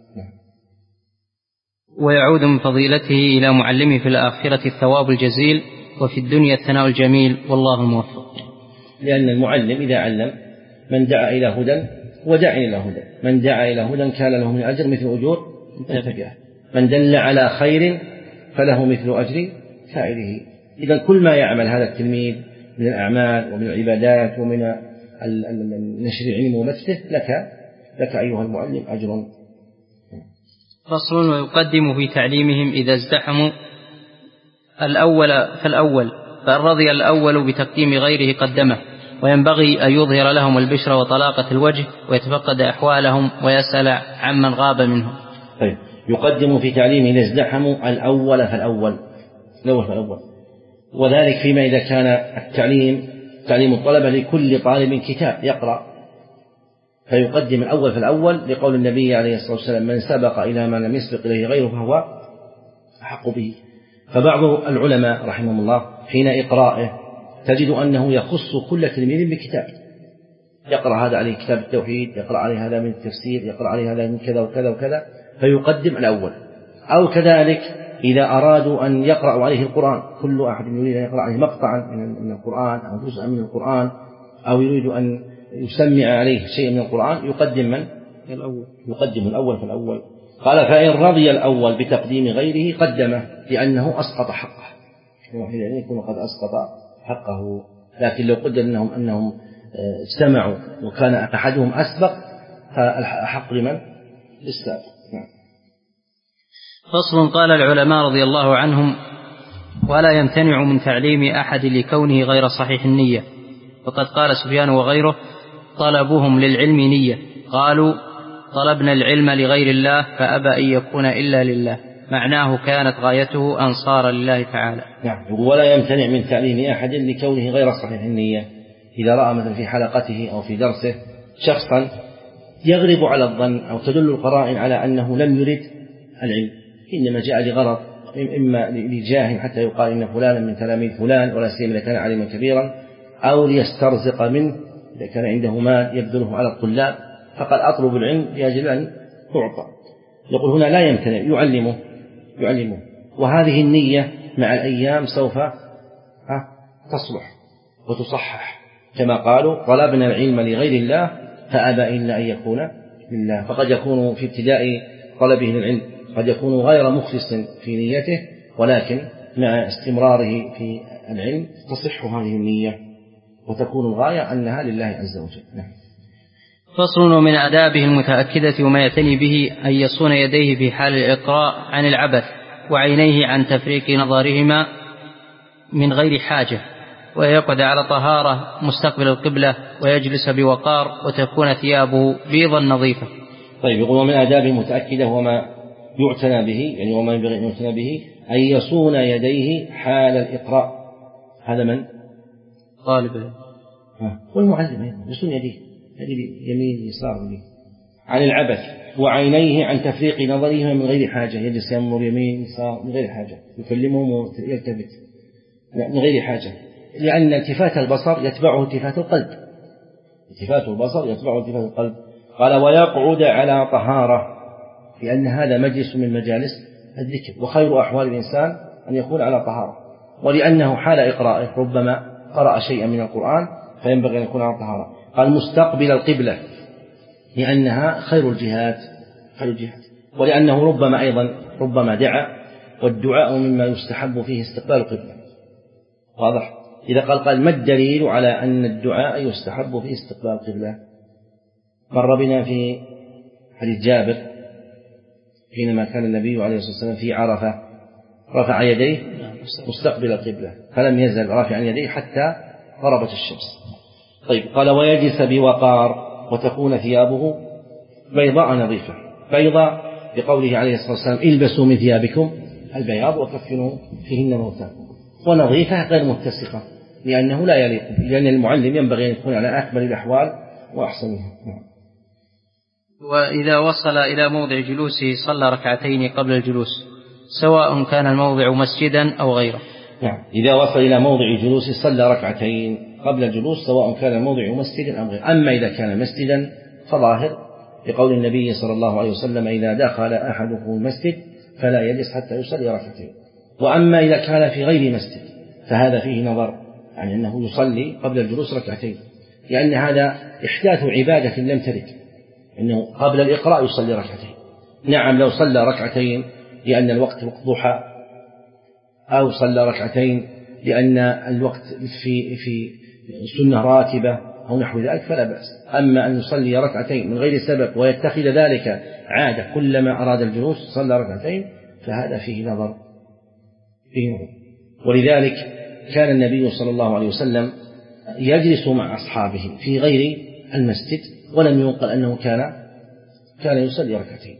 Speaker 3: ويعود من فضيلته إلى معلمه في الآخرة الثواب الجزيل، وفي الدنيا الثناء الجميل، والله الموفق.
Speaker 2: لأن المعلم إذا علم من دعا إلى هدى وداع إلى هدى، من دعا إلى هدى كان له من أجر مثل أجور متبعه، من دل على خير فله مثل أجر فاعله. إذا كل ما يعمل هذا التلميذ من الأعمال ومن العبادات ومن نشر العلم وبثه لك لك أيها المعلم أجر.
Speaker 3: فصل. ويقدم في تعليمهم إذا ازدحموا الأول فالأول، فإن رضي الأول بتقديم غيره قدمه، وينبغي أن يظهر لهم البشر وطلاقة الوجه ويتفقد أحوالهم ويسأل عمن غاب منهم.
Speaker 2: طيب، يقدم في تعليمه إذا ازدحموا الأول فالأول، الأول فالأول، وذلك فيما إذا كان التعليم تعليم الطلبة لكل طالب كتاب يقرأ، فيقدم الأول فالأول لقول النبي عليه الصلاة والسلام: من سبق إلى ما لم يسبق إليه غيره فهو أحق به. فبعض العلماء رحمهم الله حين إقرائه تجد أنه يخص كل تلميذ بكتاب، يقرأ هذا عليه كتاب التوحيد، يقرأ عليه هذا من التفسير، يقرأ عليه هذا من كذا وكذا وكذا، فيقدم الأول. أو كذلك إذا أرادوا أن يقرأوا عليه القرآن، كل أحد يريد أن يقرأ عليه مقطعا من القرآن أو جزءا من القرآن، أو يريد أن يسمع عليه شيء من القرآن، يقدم من؟ الأول. يقدم الأول فالأول. قال: فإن رضي الأول بتقديم غيره قدمه لأنه أسقط حقه، يعني يكون قد أسقط حقه. لكن لو قدر أنهم أنهم اجتمعوا وكان أحدهم أسبق فالحق لمن؟ للسابق.
Speaker 3: فصل. قال العلماء رضي الله عنهم: ولا يمتنع من تعليم أحد لكونه غير صحيح النية. وقد قال سفيان وغيره: طلبهم للعلم نية، قالوا: طلبنا العلم لغير الله فأبى أن يكون إلا لله، معناه كانت غايته أنصار لله تعالى.
Speaker 2: نعم. ولا يمتنع من تعليم أحد لكونه غير صحيح النية. إذا رأى مثلا في حلقته أو في درسه شخصا يغلب على الظن أو تدل القرائن على أنه لم يرد العلم، إنما جاء لغرض، إما لجاه حتى يقال إن فلانا من تلاميذ فلان ولا سيما إذا كان علما كبيرا، أو ليسترزق منه إذا كان عنده مال يبذله على الطلاب، فقد أطلب العلم لأجل أن تعطى. يقول هنا لا يمتنع، يعلمه يعلمه وهذه النية مع الأيام سوف تصلح وتصحح، كما قالوا: طلبنا العلم لغير الله فأبى إلا أن يكون لله. فقد يكون في ابتداء طلبه للعلم قد يكون غير مخلص في نيته، ولكن مع استمراره في العلم تصح هذه النية وتكون الغاية أنها لله عز وجل. نعم.
Speaker 3: فصل. من آدابه المتأكدة وما يعتني به أن يصون يديه في حال الإقراء عن العبث، وعينيه عن تفريق نظرهما من غير حاجة، ويقعد على طهارة مستقبل القبلة، ويجلس بوقار، وتكون ثيابه بيضا نظيفة.
Speaker 2: طيب، يقول: ومن آدابه المتأكدة وما يعتنى به، يعني وما ينبغي أن يعتنى به، أن يصون يديه حال الإقراء. هذا من؟
Speaker 3: طالب
Speaker 2: والمعلم أيضا يصون يديه، يمين يسار يمين عن العبث، وعينيه عن تفريق نظرهما من غير حاجة، يجلس ينظر يمين يسار من غير حاجة، يكلمهم ويلتفت من غير حاجة، لأن التفات البصر يتبعه التفات القلب، التفات البصر يتبعه التفات القلب. قال: ويقعد على طهارة، لأن هذا مجلس من مجالس الذكر، وخير أحوال الإنسان أن يكون على طهارة، ولأنه حال إقرائه ربما قرأ شيئا من القرآن فينبغي أن يكون على طهارة. قال: مستقبل القبلة، لأنها خير الجهات خير الجهات، ولأنه ربما أيضا ربما دعا، والدعاء مما يستحب فيه استقبال القبلة. واضح؟ إذا قال قال ما الدليل على أن الدعاء يستحب فيه استقبال القبلة؟ مر بنا في حديث جابر حينما كان النبي عليه الصلاة والسلام في عرفة رفع يديه مستقبل القبلة، فلم يزل رافعا يديه حتى غربت الشمس. طيب قال ويجلس بوقار وتكون ثيابه بيضاء نظيفة. بيضاء بقوله عليه الصلاة والسلام البسوا من ثيابكم البياض وكفنوا فيهن موتاكم، ونظيفة غير متسقة لأنه لا يليق، لأن المعلم ينبغي أن يكون على أكمل الأحوال وأحسنها.
Speaker 3: وإذا وصل إلى موضع جلوسه صلى ركعتين قبل الجلوس سواء كان الموضع مسجدا أو غيره.
Speaker 2: نعم، إذا وصل إلى موضع جلوسه صلى ركعتين قبل الجلوس سواء كان الموضع مسجدا أو غيره. أما إذا كان مسجدا فظاهر بقول النبي صلى الله عليه وسلم إذا دخل أحدكم المسجد فلا يجلس حتى يصلي ركعتين. وأما إذا كان في غير مسجد فهذا فيه نظر، يعني أنه يصلي قبل الجلوس ركعتين، لأن هذا إحداث عبادة لم ترد، إنه قبل الإقراء يصلي ركعتين. نعم لو صلى ركعتين لأن الوقت وقت ضحى، أو صلى ركعتين لأن الوقت في في سنة راتبة أو نحو ذلك فلا بأس. أما أن يصلي ركعتين من غير سبب ويتخذ ذلك عادة كلما أراد الجلوس صلى ركعتين فهذا فيه نظر فيه نظر. ولذلك كان النبي صلى الله عليه وسلم يجلس مع أصحابه في غير المسجد، ولم ينقل أنه كان كان يصلي ركعتين.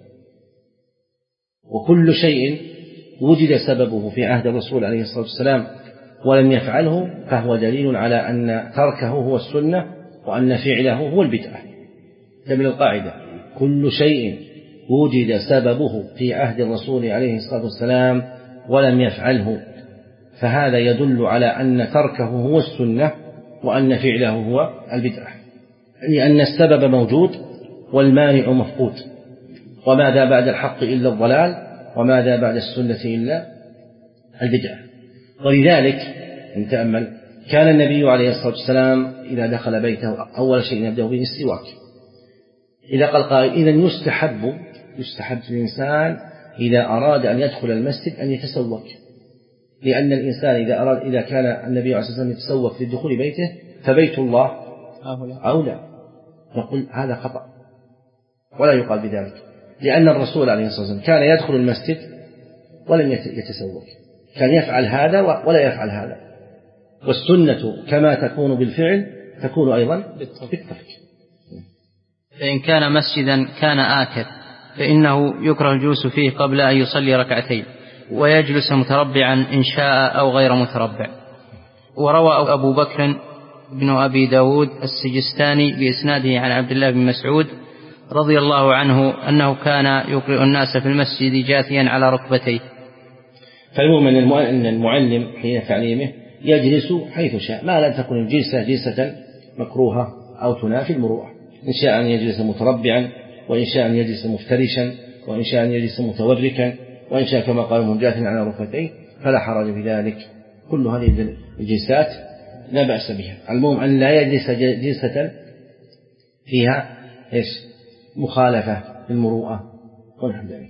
Speaker 2: وكل شيء وجد سببه في عهد الرسول عليه الصلاة والسلام ولم يفعله فهو دليل على أن تركه هو السنة وأن فعله هو البدعة. من القاعدة كل شيء وجد سببه في عهد الرسول عليه الصلاة والسلام ولم يفعله فهذا يدل على أن تركه هو السنة وأن فعله هو البدعة، لأن السبب موجود والمانع مفقود، وماذا بعد الحق إلا الضلال، وماذا بعد السنة إلا البدعة. ولذلك نتأمل كان النبي عليه الصلاة والسلام إذا دخل بيته أول شيء يبدأ به السواك. إذا قال قائل إذن يستحب يستحب الإنسان إذا أراد أن يدخل المسجد أن يتسوك، لأن الإنسان إذا أراد إذا كان النبي عليه الصلاة والسلام يتسوك لدخول بيته فبيت الله أولى. نقول هذا خطأ ولا يقال بذلك، لأن الرسول عليه الصلاة والسلام كان يدخل المسجد ولم يتسوك، كان يفعل هذا ولا يفعل هذا. والسنة كما تكون بالفعل تكون أيضا بالترك.
Speaker 3: فإن كان مسجدا كان آكل فإنه يكره الجلوس فيه قبل أن يصلي ركعتين، ويجلس متربعا إن شاء أو غير متربع. وروى أبو بكر بن أبي داود السجستاني بإسناده عن عبد الله بن مسعود رضي الله عنه أنه كان يقرئ الناس في المسجد جاثيا على ركبتيه.
Speaker 2: فالمهم أن المعلم حين تعليمه يجلس حيث شاء، ما لم تكن الجلسة جلسة مكروهة أو تنافي المروءة. إن شاء أن يجلس متربعا، وإن شاء أن يجلس مفترشا، وإن شاء أن يجلس متوركا، وإن شاء كما قال مجاثيا على ركبتيه فلا حرج في ذلك. كل هذه الجلسات لا بأس بها. المهم أن لا يجلس جلسة فيها إيش مخالفة للمروءة ونحو ذلك.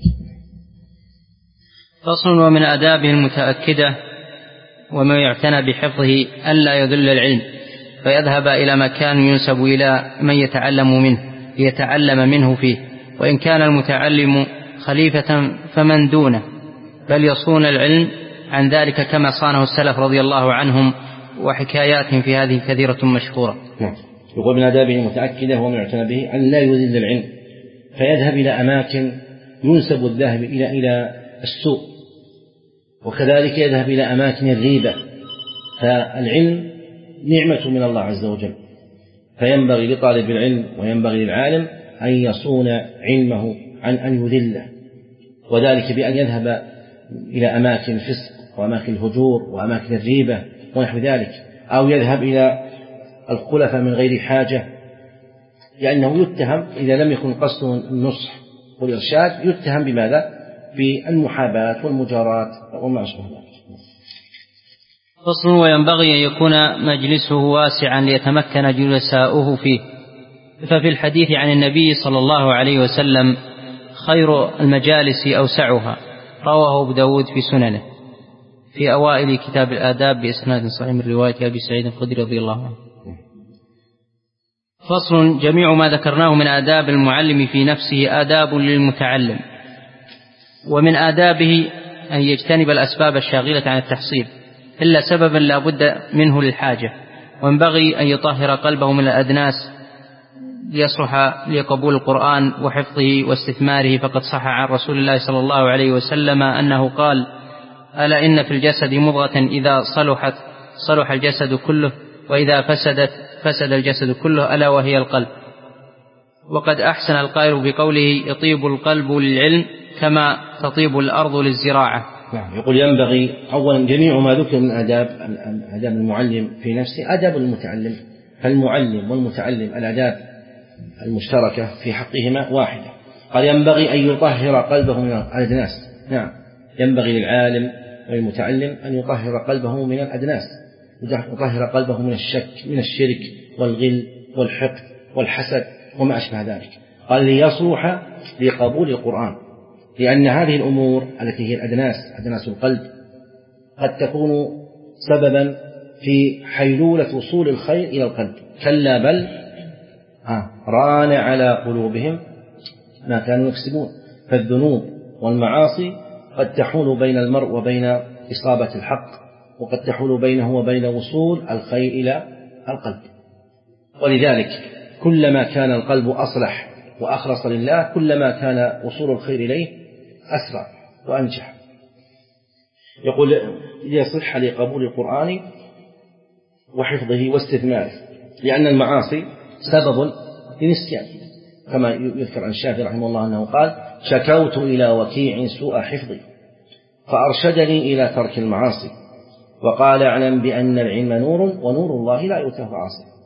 Speaker 3: فصل. ومن آدابه المتأكدة وما يعتنى بحفظه ألا يذل العلم فيذهب إلى مكان ينسب إلى من يتعلم منه ليتعلم منه فيه، وإن كان المتعلم خليفة فمن دونه، بل يصون العلم عن ذلك كما صانه السلف رضي الله عنهم، وحكايات في هذه كثيرة مشهورة.
Speaker 2: يقول من آدابه المتأكدة وما يعتنى به أن لا يذل العلم فيذهب إلى أماكن ينسب الذهب إلى إلى السوء، وكذلك يذهب إلى أماكن الريبة. فالعلم نعمة من الله عز وجل، فينبغي لطالب العلم وينبغي للعالم أن يصون علمه عن أن يذله، وذلك بأن يذهب إلى أماكن الفسق وأماكن الهجور وأماكن الريبة ونحو ذلك، أو يذهب إلى الخلفاء من غير حاجة، لأنه يتهم إذا لم يكن قصده النصح والإرشاد يتهم بماذا؟ بالمحاباة والمجارات وما أشبه ذلك.
Speaker 3: فصل. وينبغي أن يكون مجلسه واسعا ليتمكن جلساؤه فيه، ففي الحديث عن النبي صلى الله عليه وسلم خير المجالس أوسعها، رواه أبو داود في سننه في أوائل كتاب الآداب بإسناد صحيح من رواية أبي سعيد الخدري رضي الله عنه. فصل. جميع ما ذكرناه من آداب المعلم في نفسه آداب للمتعلم، ومن آدابه أن يجتنب الأسباب الشاغلة عن التحصيل إلا سببا لا بد منه للحاجة، وينبغي أن يطهر قلبه من الأدناس ليصلح لقبول القرآن وحفظه واستثماره، فقد صح عن رسول الله صلى الله عليه وسلم أنه قال: ألا إن في الجسد مضغة إذا صلحت صلح الجسد كله، وإذا فسدت فسد الجسد كله، ألا وهي القلب. وقد أحسن القائل بقوله: يطيب القلب للعلم كما تطيب الأرض للزراعة.
Speaker 2: نعم. يقول ينبغي أولا جميع ما ذكر من آداب آداب المعلم في نفسه آداب المتعلم، فالمعلم والمتعلم الآداب المشتركة في حقهما واحدة. قال ينبغي أن يطهر قلبه من الأدناس. نعم، ينبغي للعالم والمتعلم أن يطهر قلبه من الأدناس، يطهر قلبه من الشك، من الشرك والغل والحقد والحسد وما أشبه ذلك. قال ليصلح لقبول القرآن، لأن هذه الأمور التي هي الأدناس أدناس القلب قد تكون سببا في حيلولة وصول الخير إلى القلب. كلا بل ران على قلوبهم ما كانوا يكسبون. فالذنوب والمعاصي قد تحول بين المرء وبين إصابة الحق، وقد تحول بينه وبين وصول الخير إلى القلب. ولذلك كلما كان القلب أصلح وأخلص لله كلما كان وصول الخير إليه أسرع وأنجح. يقول ليصح لقبول القرآن وحفظه واستثماره، لأن المعاصي سبب للنسيان، كما يذكر عن الشافعي رحمه الله أنه قال: شكوت إلى وكيع سوء حفظي فأرشدني إلى ترك المعاصي، وقال: اعلم بأن العلم نور ونور الله لا يؤتاه عاصي.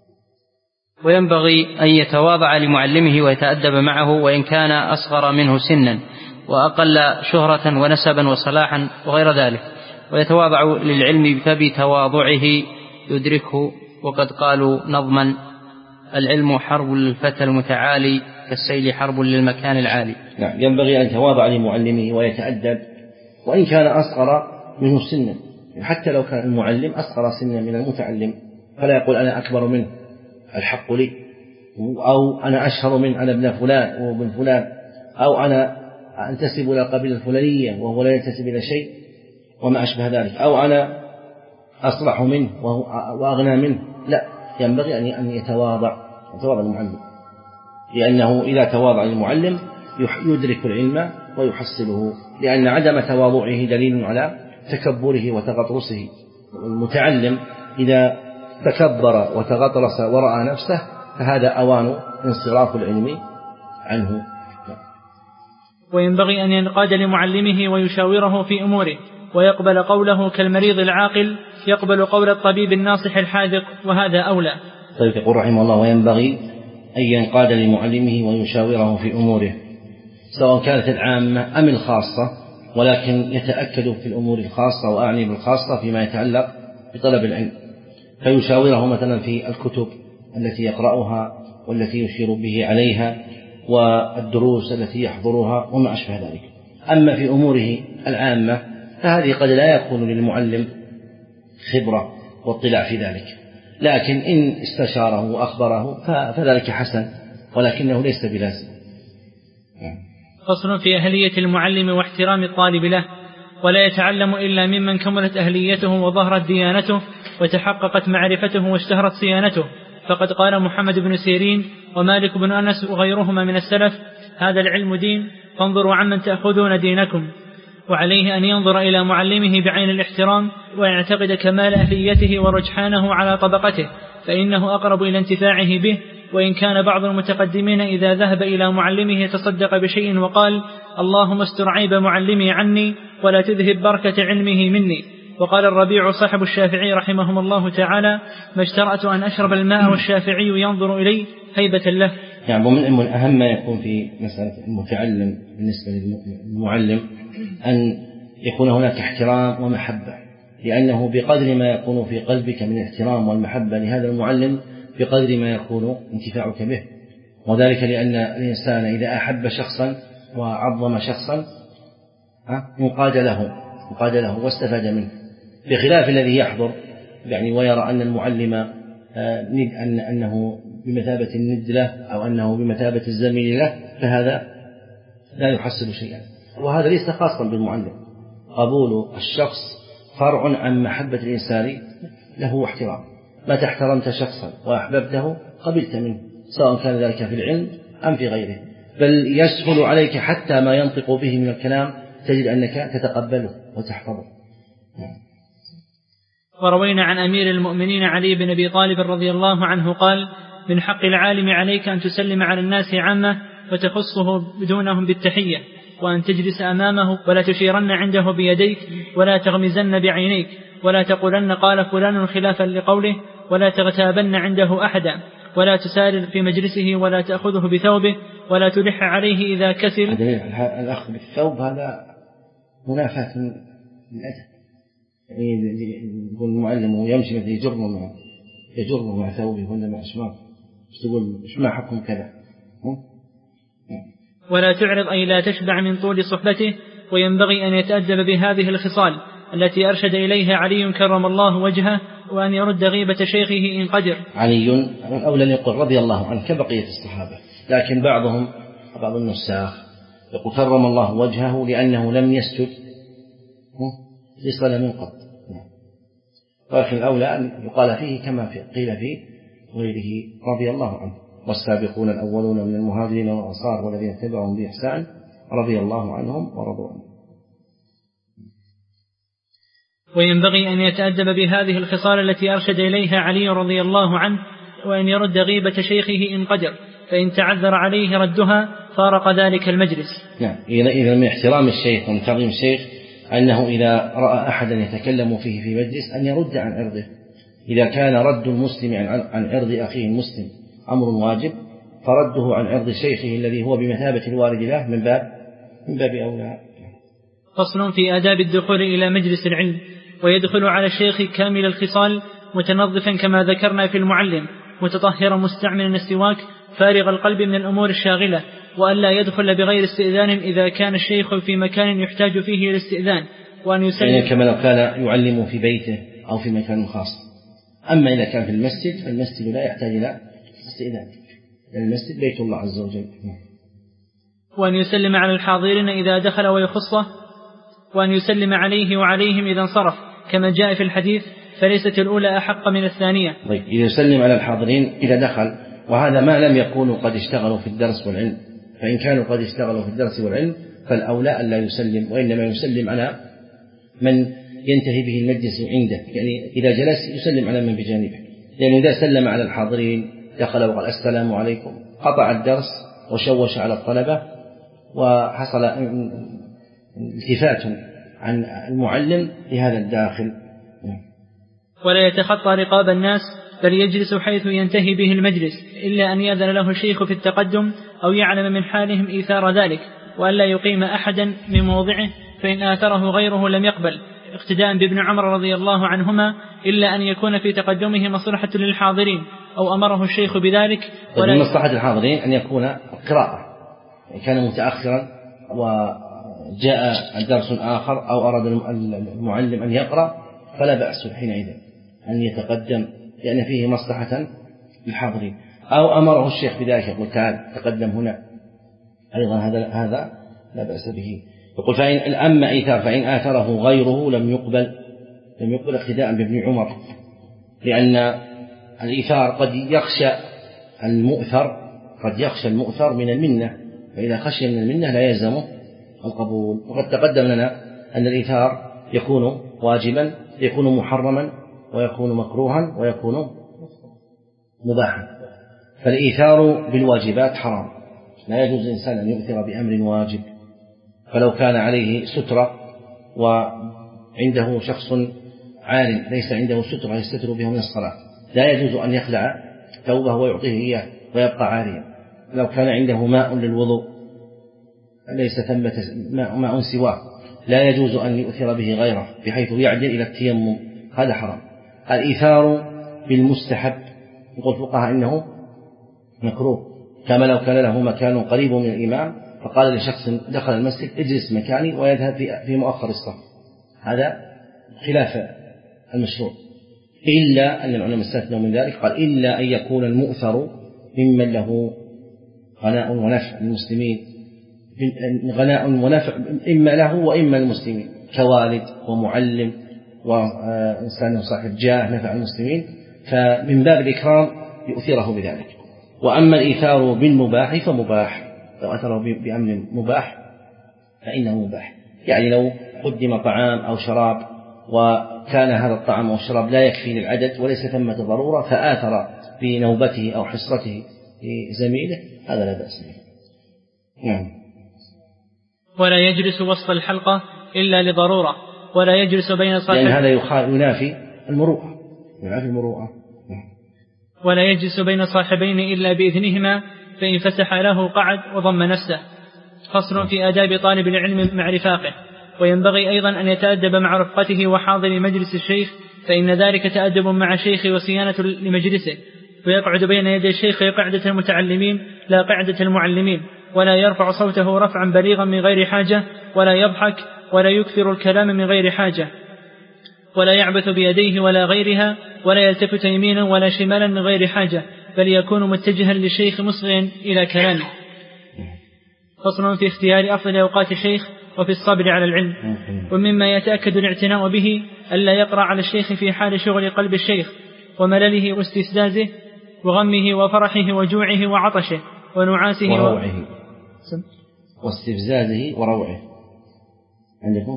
Speaker 3: وينبغي أن يتواضع لمعلمه ويتأدب معه وإن كان أصغر منه سنا وأقل شهرة ونسبا وصلاحا وغير ذلك، ويتواضع للعلم فبتواضعه يدركه. وقد قالوا نظما: العلم حرب للفتى المتعالي كالسيل حرب للمكان العالي.
Speaker 2: نعم، ينبغي أن يتواضع لمعلمه ويتأدب وإن كان أصغر منه سنا، حتى لو كان المعلم أصغر سنا من المتعلم فلا يقول أنا أكبر منه الحق لي، أو أنا أشهر منه أنا ابن فلان وابن فلان، أو أنا أنتسب إلى القبيلة الفلانية وهو لا ينتسب إلى شيء وما أشبه ذلك، أو أنا أصلح منه وأغنى منه. لا، ينبغي أن يتواضع يتواضع المعلم، لأنه إذا تواضع المعلم يدرك العلم ويحصله، لأن عدم تواضعه دليل على تكبره وتغطرسه. المتعلم إذا تكبر وتغطرس ورأى نفسه فهذا أوان انصراف العلم عنه.
Speaker 4: وينبغي أن ينقاد لمعلمه ويشاوره في أموره، ويقبل قوله كالمريض العاقل يقبل قول الطبيب الناصح الحاذق، وهذا أولى.
Speaker 2: طيب، يقول رحمه الله: وينبغي أن ينقاد لمعلمه ويشاوره في أموره، سواء كانت العامة أم الخاصة، ولكن يتأكد في الأمور الخاصة، وأعني بالخاصة فيما يتعلق بطلب العلم، فيشاوره مثلا في الكتب التي يقرأها والتي يشير به عليها والدروس التي يحضرها وما أشبه ذلك. أما في أموره العامة فهذه قد لا يكون للمعلم خبرة واطلاع في ذلك، لكن إن استشاره وأخبره فذلك حسن، ولكنه ليس بلازم.
Speaker 4: فصل في أهلية المعلم واحترام الطالب له. ولا يتعلم إلا ممن كملت أهليته وظهرت ديانته وتحققت معرفته واشتهرت صيانته، فقد قال محمد بن سيرين ومالك بن أنس وغيرهما من السلف: هذا العلم دين، فانظروا عمن تأخذون دينكم. وعليه أن ينظر إلى معلمه بعين الاحترام، ويعتقد كمال أهليته ورجحانه على طبقته، فإنه أقرب إلى انتفاعه به. وإن كان بعض المتقدمين إذا ذهب إلى معلمه يتصدق بشيء وقال: اللهم استر عيب معلمي عني ولا تذهب بركة علمه مني. وقال الربيع صاحب الشافعي رحمه الله تعالى: ما اشترأت أن أشرب الماء والشافعي ينظر إلي هيبة له.
Speaker 2: يعني ومن أهم ما يكون في مسألة المتعلم بالنسبة للمعلم أن يكون هناك احترام ومحبة، لأنه بقدر ما يكون في قلبك من الاحترام والمحبة لهذا المعلم بقدر ما يكون انتفاعك به. وذلك لأن الإنسان إذا أحب شخصا وعظم شخصا انقاد له انقاد له واستفاد منه، بخلاف الذي يحضر يعني ويرى أن المعلم أن أنه بمثابة الند له أو أنه بمثابة الزميل له، فهذا لا يحصل شيئا. وهذا ليس خاصا بالمعلم، قبول الشخص فرع عن محبة الإنسان له واحترام. متى احترمت شخصا وأحببته قبلت منه، سواء كان ذلك في العلم أم في غيره، بل يسهل عليك حتى ما ينطق به من الكلام تجد أنك تتقبله وتحفظه.
Speaker 4: وروينا عن أمير المؤمنين علي بن أبي طالب رضي الله عنه قال: من حق العالم عليك أن تسلم على الناس عامة وتخصه بدونهم بالتحية، وأن تجلس أمامه ولا تشيرن عنده بيديك ولا تغمزن بعينيك ولا تقولن قال فلان خلافا لقوله ولا تغتابن عنده أحدا ولا تسارر في مجلسه ولا تأخذه بثوبه ولا تلح عليه إذا كسل.
Speaker 2: الأخذ بالثوب هذا منافاة للأدب، يقول المعلم ويمشي مثل يجر مع يجر مع ثوبه ولا مع أشماغ، تقول إيش ما حكم كذا.
Speaker 4: ولا تعرض أي لا تشبع من طول صحبته، وينبغي أن يتأدب بهذه الخصال التي أرشد إليها علي كرم الله وجهه، وأن يرد غيبة شيخه إن قدر.
Speaker 2: علي أولا يقول رضي الله عنه كبقية الصحابة، لكن بعضهم بعض النساخ يقول كرم الله وجهه لأنه لم يسجد لصنم قط، ولكن الأولى أن يقال فيه كما قيل في غيره رضي الله عنه. والسابقون الأولون من المهاجرين والأنصار والذين تبعهم بإحسان رضي الله عنهم ورضوا عنه.
Speaker 4: وينبغي أن يتأدب بهذه الخصال التي أرشد إليها علي رضي الله عنه، وأن يرد غيبة شيخه إن قدر، فإن تعذر عليه ردها فارق ذلك المجلس.
Speaker 2: نعم، إذا من احترام الشيخ ومن تعظيم الشيخ أنه إذا رأى أحدا يتكلم فيه في مجلس أن يرد عن عرضه. إذا كان رد المسلم عن عرض أخيه المسلم أمر واجب، فرده عن عرض شيخه الذي هو بمثابة الوارد له من باب من باب أولى.
Speaker 4: فصل في آداب الدخول إلى مجلس العلم. ويدخل على الشيخ كامل الخصال متنظفا كما ذكرنا في المعلم، متطهرا مستعملا السواك، فارغ القلب من الأمور الشاغلة، وألا يدخل بغير استئذان إذا كان الشيخ في مكان يحتاج فيه إلى الاستئذان، وأن يسلم
Speaker 2: يعني كما لو كان يعلم في بيته أو في مكان خاص. أما إذا كان في المسجد فالمسجد لا يحتاج إلى استئذان، لأن المسجد بيت الله عز وجل.
Speaker 4: وأن يسلم على الحاضرين إذا دخل ويخصه، وأن يسلم عليه وعليهم إذا انصرف كما جاء في الحديث، فليست الأولى أحق من الثانية.
Speaker 2: طيب، إذا يسلم على الحاضرين إذا دخل، وهذا ما لم يكونوا قد اشتغلوا في الدرس والعلم، فإن كانوا قد اشتغلوا في الدرس والعلم فالأولى أن لا يسلم، وإنما يسلم على من ينتهي به المجلس عنده، يعني إذا جلس يسلم على من بجانبه، لأنه إذا سلم على الحاضرين دخل وقال السلام عليكم قطع الدرس وشوش على الطلبة، وحصل التفات عن المعلم لهذا الداخل.
Speaker 4: ولا يتخطى رقاب الناس، بل يجلس حيث ينتهي به المجلس، إلا أن يأذن له الشيخ في التقدم أو يعلم من حالهم إيثار ذلك، وألا يقيم أحدا من موضعه، فإن آثره غيره لم يقبل، اقتداء بابن عمر رضي الله عنهما، إلا أن يكون في تقدمه مصلحة للحاضرين أو أمره الشيخ بذلك.
Speaker 2: ولا مصلحة الحاضرين أن يكون قراءة، كان متأخرا وجاء درس آخر أو أراد المعلم أن يقرأ فلا بأس حينئذ أن يتقدم، لأن فيه مصلحة للحاضرين، أو أمره الشيخ بذلك يقول تعال تقدم هنا، أيضا هذا هذا لا بأس به. يقول فإن أما إيثار فإن آثره غيره لم يقبل لم يقبل اقتداء بابن عمر، لأن الإيثار قد يخشى المؤثر قد يخشى المؤثر من المنة، فإذا خشي من المنة لا يلزمه القبول. وقد تقدم لنا أن الإيثار يكون واجبا، يكون محرما، ويكون مكروها، ويكون مباحا. فالإيثار بالواجبات حرام، لا يجوز الإنسان أن يؤثر بأمر واجب، فلو كان عليه سترة وعنده شخص عار ليس عنده سترة يستتر بها من الصلاة، لا يجوز أن يخلع ثوبه ويعطيه إياه ويبقى عاريا. لو كان عنده ماء للوضوء ليس ثمة ماء سواه، لا يجوز أن يؤثر به غيره بحيث يعدل إلى التيمم، هذا حرام. الإيثار بالمستحب يقول الفقهاء إنه مكروه، كما لو كان له مكان قريب من الإمام فقال لشخص دخل المسجد اجلس مكاني ويذهب في مؤخر الصف، هذا خلاف المشروع، إلا أن العلماء استثنوا من ذلك، قال إلا أن يكون المؤثر ممن له غناء ونفع للمسلمين، غناء ونفع إما له وإما المسلمين، كوالد ومعلم وإنسان صاحب جاه نفع المسلمين، فمن باب الإكرام يؤثره بذلك. وأما الإيثار بالمباح فمباح، لو أثره بأمر مباح فإنه مباح. يعني لو قدم طعام أو شراب وكان هذا الطعام أو الشراب لا يكفي للعدد وليس ثمة ضرورة فآثر بنوبته أو حصته لزميله، هذا لا بأس به. نعم.
Speaker 4: ولا يجلس وسط الحلقة إلا لضرورة، ولا يجلس بين صاحبين،
Speaker 2: لأن هذا ينافي المروءة، ينافي المروءة.
Speaker 4: ولا يجلس بين صاحبين إلا بإذنهما، فإن فسح له قعد وضم نفسه. فصل في آداب طالب العلم مع رفاقه. وينبغي أيضا أن يتأدب مع رفقته وحاضر مجلس الشيخ، فإن ذلك تأدب مع الشيخ وصيانة لمجلسه، ويقعد بين يدي الشيخ قعدة المتعلمين لا قعدة المعلمين، ولا يرفع صوته رفعا بليغا من غير حاجة، ولا يضحك، ولا يكثر الكلام من غير حاجة، ولا يعبث بيديه ولا غيرها، ولا يلتفت يمينا ولا شمالا من غير حاجة، بل يكون متجها للشيخ مصغيا إلى كلامه. فصل في اختيار أفضل أوقات الشيخ وفي الصبر على العلم. ومما يتأكد الاعتناء به ألا يقرأ على الشيخ في حال شغل قلب الشيخ وملله واستفزازه وغمه وفرحه وجوعه وعطشه ونعاسه
Speaker 2: وروعه و... واستفزازه وروعه عندكم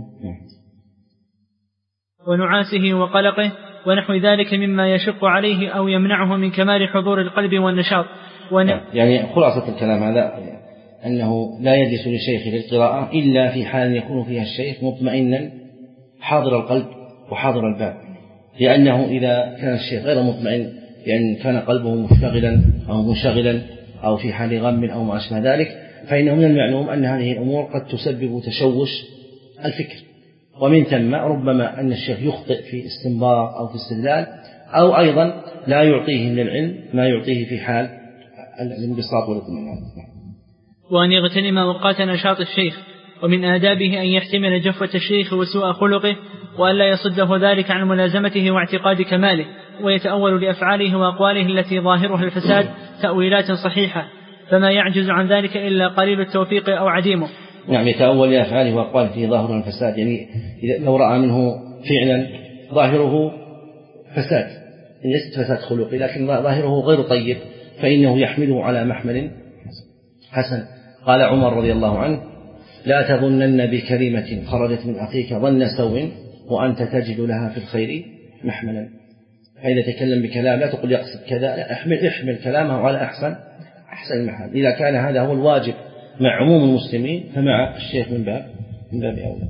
Speaker 4: ونعاسه وقلقه ونحو ذلك مما يشق عليه أو يمنعه من كمال حضور القلب والنشاط. ون...
Speaker 2: يعني خلاصة الكلام هذا أنه لا يجلس للشيخ للقراءة إلا في حال يكون فيها الشيخ مطمئنا حاضر القلب وحاضر البال، لأنه إذا كان الشيخ غير مطمئن، يعني كان قلبه مشتغلا أو منشغلا أو في حال غم أو ما أشبه ذلك، فإنه من المعلوم أن هذه الأمور قد تسبب تشوش الفكر، ومن ثم ربما أن الشيخ يخطئ في استنباط أو في استدلال، أو أيضا لا يعطيه من العلم ما يعطيه في حال الانبساط والاطمئنان.
Speaker 4: وأن يغتنم أوقات نشاط الشيخ. ومن آدابه أن يحتمل جفوة الشيخ وسوء خلقه، وألا يصده ذلك عن ملازمته واعتقاد كماله، ويتأول لأفعاله وأقواله التي ظاهرها الفساد تأويلات صحيحة، فما يعجز عن ذلك إلا قليل التوفيق أو عديمه.
Speaker 2: نعم، يتأول لأفعاله وأقواله التي ظاهرها الفساد، يعني لو رأى منه فعلا ظاهره فساد، ليست فساد خلقي لكن ظاهره غير طيب، فإنه يحمله على محمل حسن. قال عمر رضي الله عنه: لا تظنن بكلمة خرجت من أخيك ظن سوء وأنت تجد لها في الخير محملا. فإذا تكلم بكلام لا تقل يقصد كذا، لا، احمل, احمل كلامه على أحسن أحسن المحال. إذا كان هذا هو الواجب مع عموم المسلمين فمع الشيخ من باب من باب أولى.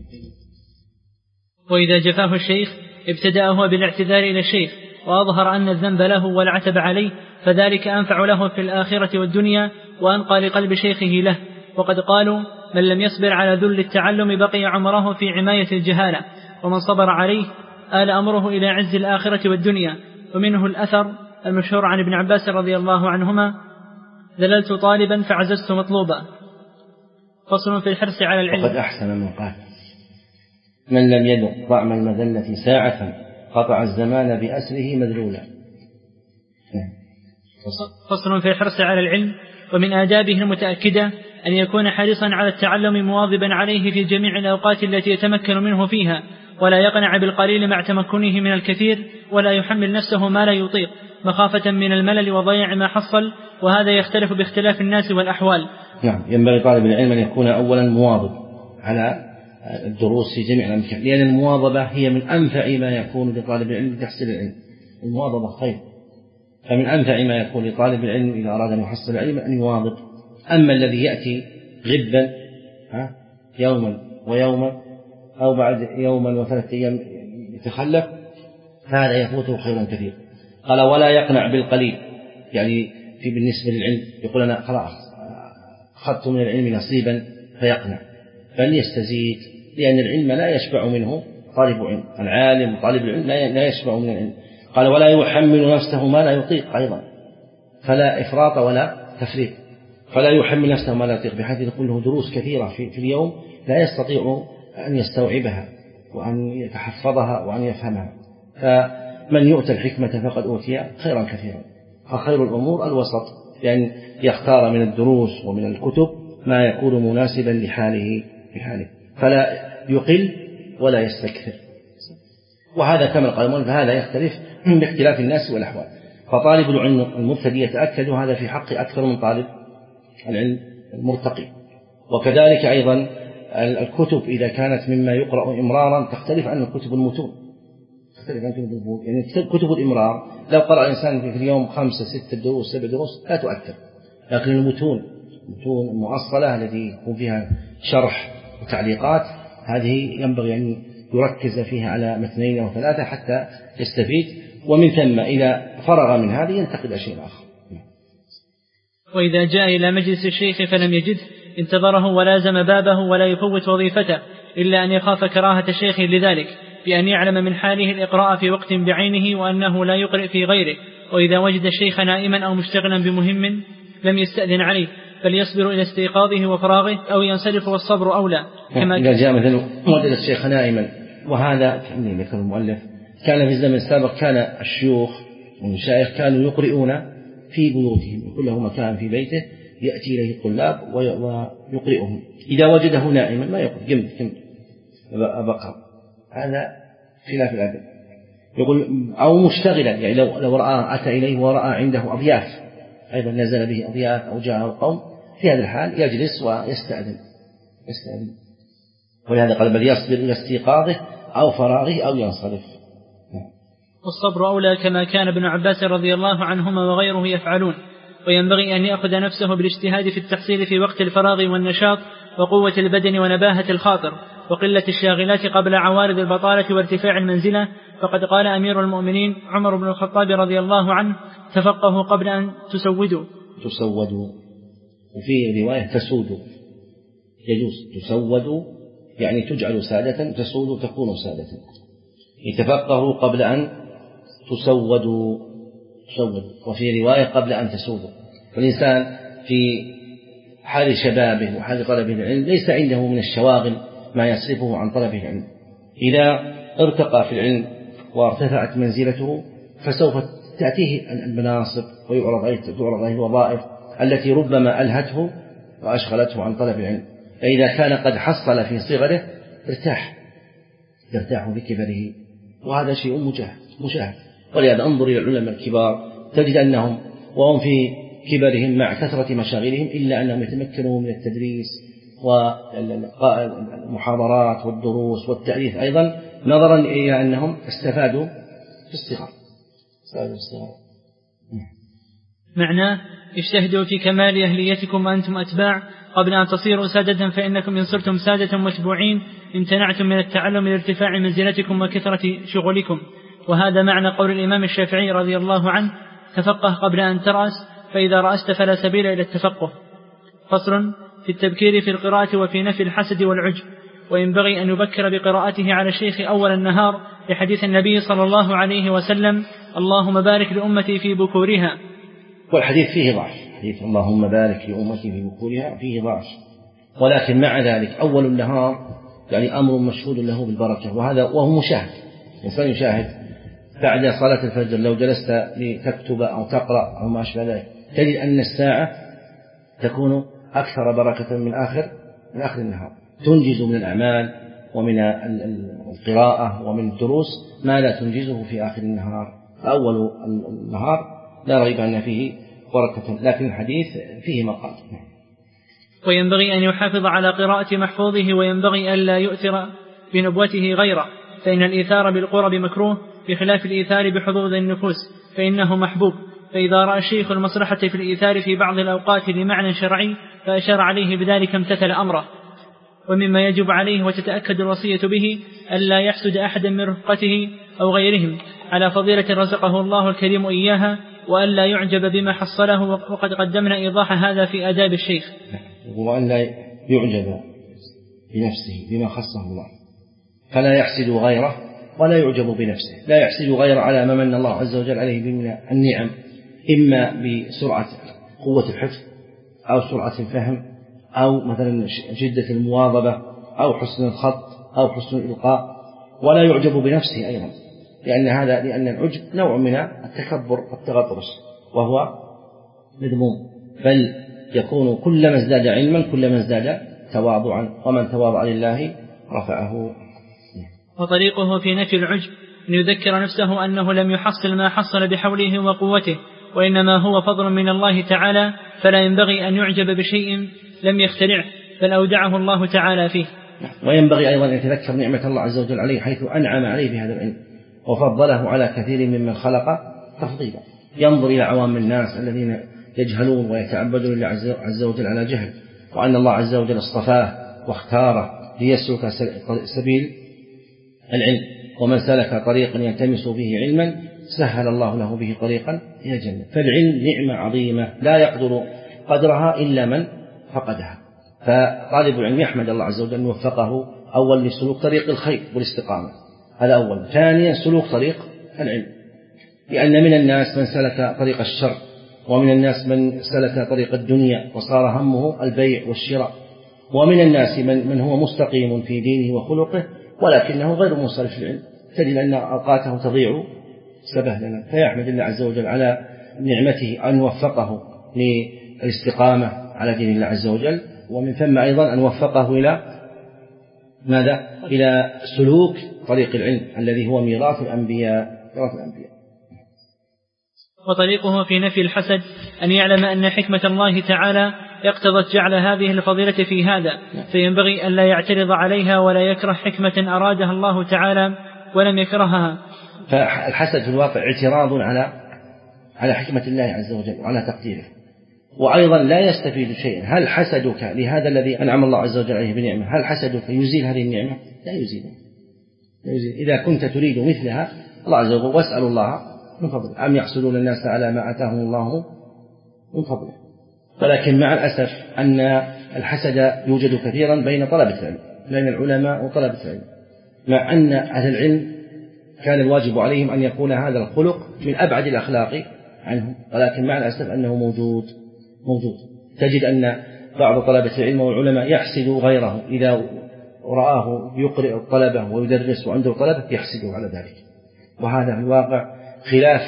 Speaker 4: وإذا جفاه الشيخ ابتدأه بالاعتذار إلى الشيخ وأظهر أن الذنب له والعتب عليه، فذلك أنفع له في الآخرة والدنيا وأنقى لقلب شيخه له. وقد قالوا: من لم يصبر على ذل التعلم بقي عمره في عماية الجهالة، ومن صبر عليه آل أمره إلى عز الآخرة والدنيا. ومنه الأثر المشهور عن ابن عباس رضي الله عنهما: ذللت طالبا فعززت مطلوبا. فصل في الحرص على العلم.
Speaker 2: وقد أحسن من قال: من لم يذق طعم المذلة ساعة قطع الزمان بأسره مذلولا.
Speaker 4: فصل في الحرص على العلم. ومن آدابه المتأكدة أن يكون حريصا على التعلم مواظبا عليه في جميع الأوقات التي يتمكن منه فيها، ولا يقنع بالقليل مع تمكنه من الكثير، ولا يحمل نفسه ما لا يطيق مخافة من الملل وضياع ما حصل، وهذا يختلف باختلاف الناس والأحوال.
Speaker 2: نعم، ينبغي طالب العلم أن يكون أولا مواظب على الدروس في جميع الأمكان، لأن المواظبة هي من أنفع ما يكون لطالب العلم لتحصيل العلم. المواظبة خير، فمن أنفع ما يكون لطالب العلم إذا أراد أن يحصل العلم أن يواظب. أما الذي يأتي غبا يوما ويوما أو بعد يوما وثلاثة أيام يتخلف، هذا يفوته خيرا كثير. قال: ولا يقنع بالقليل، يعني في بالنسبة للعلم يقول: أنا خلاص أخذت من العلم نصيبا فيقنع، بل يستزيد، لأن العلم لا يشبع منه طالب علم، العالم طالب العلم لا يشبع من العلم. قال: ولا يحمل نفسه ما لا يطيق أيضا، فلا إفراط ولا تفريط، فلا يحمل نفسه ما لا يطيق، بحيث يكون له دروس كثيرة في, في اليوم لا يستطيع أن يستوعبها وأن يتحفظها وأن يفهمها. فمن يؤتى الحكمة فقد أوتي خيرا كثيرا. فخير الأمور الوسط، لأن يختار من الدروس ومن الكتب ما يكون مناسبا لحاله بحاله، فلا يقل ولا يستكثر. وهذا كما قال فهذا يختلف باختلاف الناس والأحوال. فطالب العلم المبتدئ يتأكد هذا في حقه أكثر من طالب العلم المرتقي. وكذلك أيضا الكتب إذا كانت مما يقرأ إمرارا تختلف عن الكتب المتون، تختلف عن كتب المتون. يعني كتب الإمرار لو قرأ الإنسان في اليوم خمسة ستة دروس سبع دروس لا تؤثر، لكن المتون المتون المؤصلة التي يكون فيها شرح وتعليقات هذه ينبغي أن يركز فيها على مثنين أو ثلاثة حتى يستفيد، ومن ثم إذا فرغ من هذه ينتقل شيء آخر.
Speaker 4: وإذا جاء إلى مجلس الشيخ فلم يجده انتظره ولازم بابه ولا يفوت وظيفته إلا أن يخاف كراهة الشيخ لذلك بأن يعلم من حاله الإقراء في وقت بعينه وأنه لا يقرئ في غيره. وإذا وجد الشيخ نائما أو مشتغلا بمهم لم يستأذن عليه بل يصبر إلى استيقاظه وفراغه أو ينصرف والصبر أولى.
Speaker 2: كما إذا جاء مثلا وجد الشيخ نائما، وهذا كما ذكر المؤلف كان في الزمن السابق كان الشيوخ والمشايخ كانوا يقرئون في بيوتهم، يكون له مكان في بيته يأتي إليه الطلاب ويقرئهم. إذا وجده نائما ما يقول قم قم أبقى، هذا خلاف الأدب. يقول أو مشتغلا، يعني لو لو رأى أتى إليه ورأى عنده أضياف أيضا نزل به أضياف أو جاءه قوم، في هذا الحال يجلس ويستأذن يستأذن ولهذا قال بل يصبر إلى استيقاظه أو فراغه أو ينصرف.
Speaker 4: والصبر أولى كما كان ابن عباس رضي الله عنهما وغيره يفعلون. وينبغي أن يأخذ نفسه بالاجتهاد في التحصيل في وقت الفراغ والنشاط وقوة البدن ونباهة الخاطر وقلة الشاغلات قبل عوارض البطالة وارتفاع المنزلة. فقد قال أمير المؤمنين عمر بن الخطاب رضي الله عنه تفقهوا قبل أن تسودوا
Speaker 2: تسودوا وفي رواية تسودوا، يجوز تسودوا يعني تجعل سادة، تسودوا تكون سادة. يتفقهوا قبل أن تسودوا تسودوا وفي رواية قبل أن تسودوا. فالإنسان في حال شبابه وحال طلبه العلم ليس عنده من الشواغل ما يصرفه عن طلبه العلم. إذا ارتقى في العلم وارتفعت منزلته فسوف تأتيه المناصب ويعرض عليه الوظائف التي ربما ألهته وأشغلته عن طلب العلم. فإذا كان قد حصل في صغره ارتاح يرتاح بكبره، وهذا شيء مشاهد مشاهد. ولهذا انظر إلى العلماء الكبار تجد أنهم وهم في كبرهم مع كثرة مشاغلهم إلا أنهم يتمكنوا من التدريس والمحاضرات والدروس والتأليف أيضا، نظرا إلى أنهم استفادوا في الصغر.
Speaker 4: معناه اجتهدوا في كمال أهليتكم وأنتم أتباع قبل أن تصيروا سادة، فإنكم إن صرتم سادة متبوعين امتنعتم من التعلم لارتفاع منزلتكم وكثرة شغلكم. وهذا معنى قول الإمام الشافعي رضي الله عنه تفقه قبل أن ترأس، فإذا رأست فلا سبيل إلى التفقه. فصل في التبكير في القراءة وفي نفي الحسد والعجب. وينبغي أن يبكر بقراءته على الشيخ أول النهار لحديث النبي صلى الله عليه وسلم اللهم بارك لأمتي في بكورها.
Speaker 2: والحديث فيه ضعف، حديث اللهم بارك لأمتي في بكورها فيه ضعف، ولكن مع ذلك أول النهار يعني أمر مشهود له بالبركة، وهذا وهو مشاهد. الإنسان يشاهد بعد صلاة الفجر لو جلست لتكتب أو تقرأ أو ما أشبه ذلك تجد أن الساعة تكون أكثر بركة من آخر من آخر النهار، تنجز من الأعمال ومن القراءة ومن الدروس ما لا تنجزه في آخر النهار. أول النهار لا ريب أن فيه بركة، لكن الحديث فيه مقال.
Speaker 4: وينبغي أن يحافظ على قراءة محفوظه، وينبغي أن لا يؤثر بنبوته غيره، فإن الإيثار بالقرب مكروه بخلاف الإيثار بحظوظ النفوس فإنه محبوب. فإذا رأى الشيخ المصلحة في الإيثار في بعض الأوقات لمعنى شرعي فأشار عليه بذلك امتثل أمره. ومما يجب عليه وتتأكد الوصية به ألا يحسد أحدا من رفقته أو غيرهم على فضيلة رزقه الله الكريم إياها، وألا يعجب بما حصله، وقد قدمنا إيضاح هذا في آداب الشيخ.
Speaker 2: وأن لا يعجب بنفسه بما خصه الله، فلا يحسد غيره ولا يعجب بنفسه. لا يحسد غيره على ما من الله عز وجل عليه من النعم، إما بسرعة قوة الحفظ أو سرعة الفهم أو مثلا جدة المواظبة أو حسن الخط أو حسن الإلقاء، ولا يعجب بنفسه أيضا، لأن هذا لأن العجب نوع من التكبر والتغطرس وهو مذموم، بل يكون كلما ازداد علما كلما ازداد تواضعا، ومن تواضع لله رفعه.
Speaker 4: وطريقه في نفي العجب أن يذكر نفسه أنه لم يحصل ما حصل بحوله وقوته، وإنما هو فضل من الله تعالى، فلا ينبغي أن يعجب بشيء لم يخترعه بل أودعه الله تعالى فيه.
Speaker 2: وينبغي أيضا أن يتذكر نعمة الله عز وجل عليه حيث أنعم عليه بهذا العلم وفضله على كثير ممن خلق تفضيلا. ينظر إلى عوام الناس الذين يجهلون ويتعبدون لله عز وجل على جهل، وأن الله عز وجل اصطفاه واختاره ليسلك سبيل العلم، ومن سلك طريقا يلتمس به علما سهل الله له به طريقا إلى الجنة. فالعلم نعمة عظيمة لا يقدر قدرها إلا من فقدها. فطالب العلم يحمد الله عز وجل أن وفقه أول لسلوك طريق الخير والاستقامة، هذا أول. ثانيا سلوك طريق العلم، لأن من الناس من سلك طريق الشر، ومن الناس من سلك طريق الدنيا وصار همه البيع والشراء، ومن الناس من, من هو مستقيم في دينه وخلقه ولكنه غير منصرف للعلم، تجد أن أوقاته تضيع سبهللا. فيحمد الله عز وجل على نعمته أن وفقه للاستقامة على دين الله عز وجل، ومن ثم أيضا أن وفقه إلى ماذا؟ إلى سلوك طريق العلم الذي هو ميراث الأنبياء. ميراث الأنبياء.
Speaker 4: وطريقه في نفي الحسد أن يعلم أن حكمة الله تعالى اقتضت جعل هذه الفضيلة في هذا، فينبغي أن لا يعترض عليها ولا يكره حكمة أرادها الله تعالى ولم يكرهها.
Speaker 2: فالحسد في الواقع اعتراض على على حكمة الله عز وجل وعلى تقديره، وأيضا لا يستفيد شيئا. هل حسدك لهذا الذي أنعم الله عز وجل عليه بنعمة، هل حسدك يزيل هذه النعمة؟ لا يزيل. لا يزيل. إذا كنت تريد مثلها الله عز وجل واسأل الله من فضله. أم يحسدون الناس على ما آتاهم الله من فضله. ولكن مع الأسف أن الحسد يوجد كثيرا بين طلبة العلم، بين العلماء وطلبة العلم، مع أن أهل العلم كان الواجب عليهم أن يكون هذا الخلق من أبعد الأخلاق عنهم، ولكن مع الأسف أنه موجود موجود تجد أن بعض طلبة العلم والعلماء يحسد غيره إذا رآه يقرئ الطلبة ويدرس وعنده طلبة يحسده على ذلك، وهذا في الواقع خلاف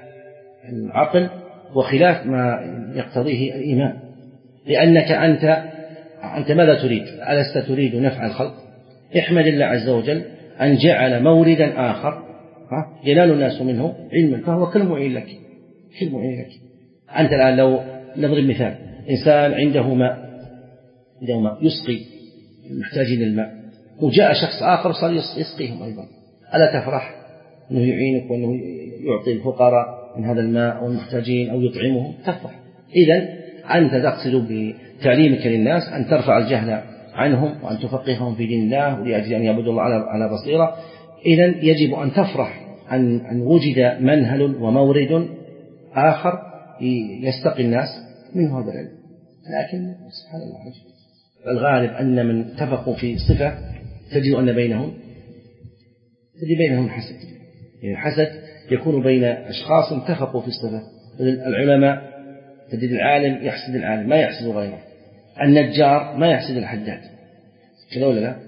Speaker 2: العقل وخلاف ما يقتضيه الإيمان. لأنك أنت أنت ماذا تريد؟ ألست تريد نفع الخلق؟ احمد الله عز وجل أن جعل موردا آخر ينال الناس منه علما، فهو كالمعين لك كالمعين لك. أنت الآن لو نضرب مثال، إنسان عنده ماء عنده ماء يسقي المحتاجين للماء، وجاء شخص آخر صار يسقيهم أيضا، ألا تفرح أنه يعينك وأنه يعطي الفقراء من هذا الماء أو المحتاجين أو يطعمهم؟ تفرح. إذن أنت تقصد بتعليمك للناس أن ترفع الجهل عنهم وأن تفقههم في دين الله ولأجل أن يعبدوا الله على بصيرة. إذن يجب أن تفرح أن, أن وجد منهل ومورد آخر يستقي الناس من هذا العلم. لكن سبحان الله الغالب أن من اتفقوا في صفة تجد أن بينهم تجد بينهم حسد. يعني حسد يكون بين أشخاص اتفقوا في الصفة. العلماء تجد العالم يحسد العالم ما يحسد غيره، النجار ما يحسد الحداد، كذا ولا لا؟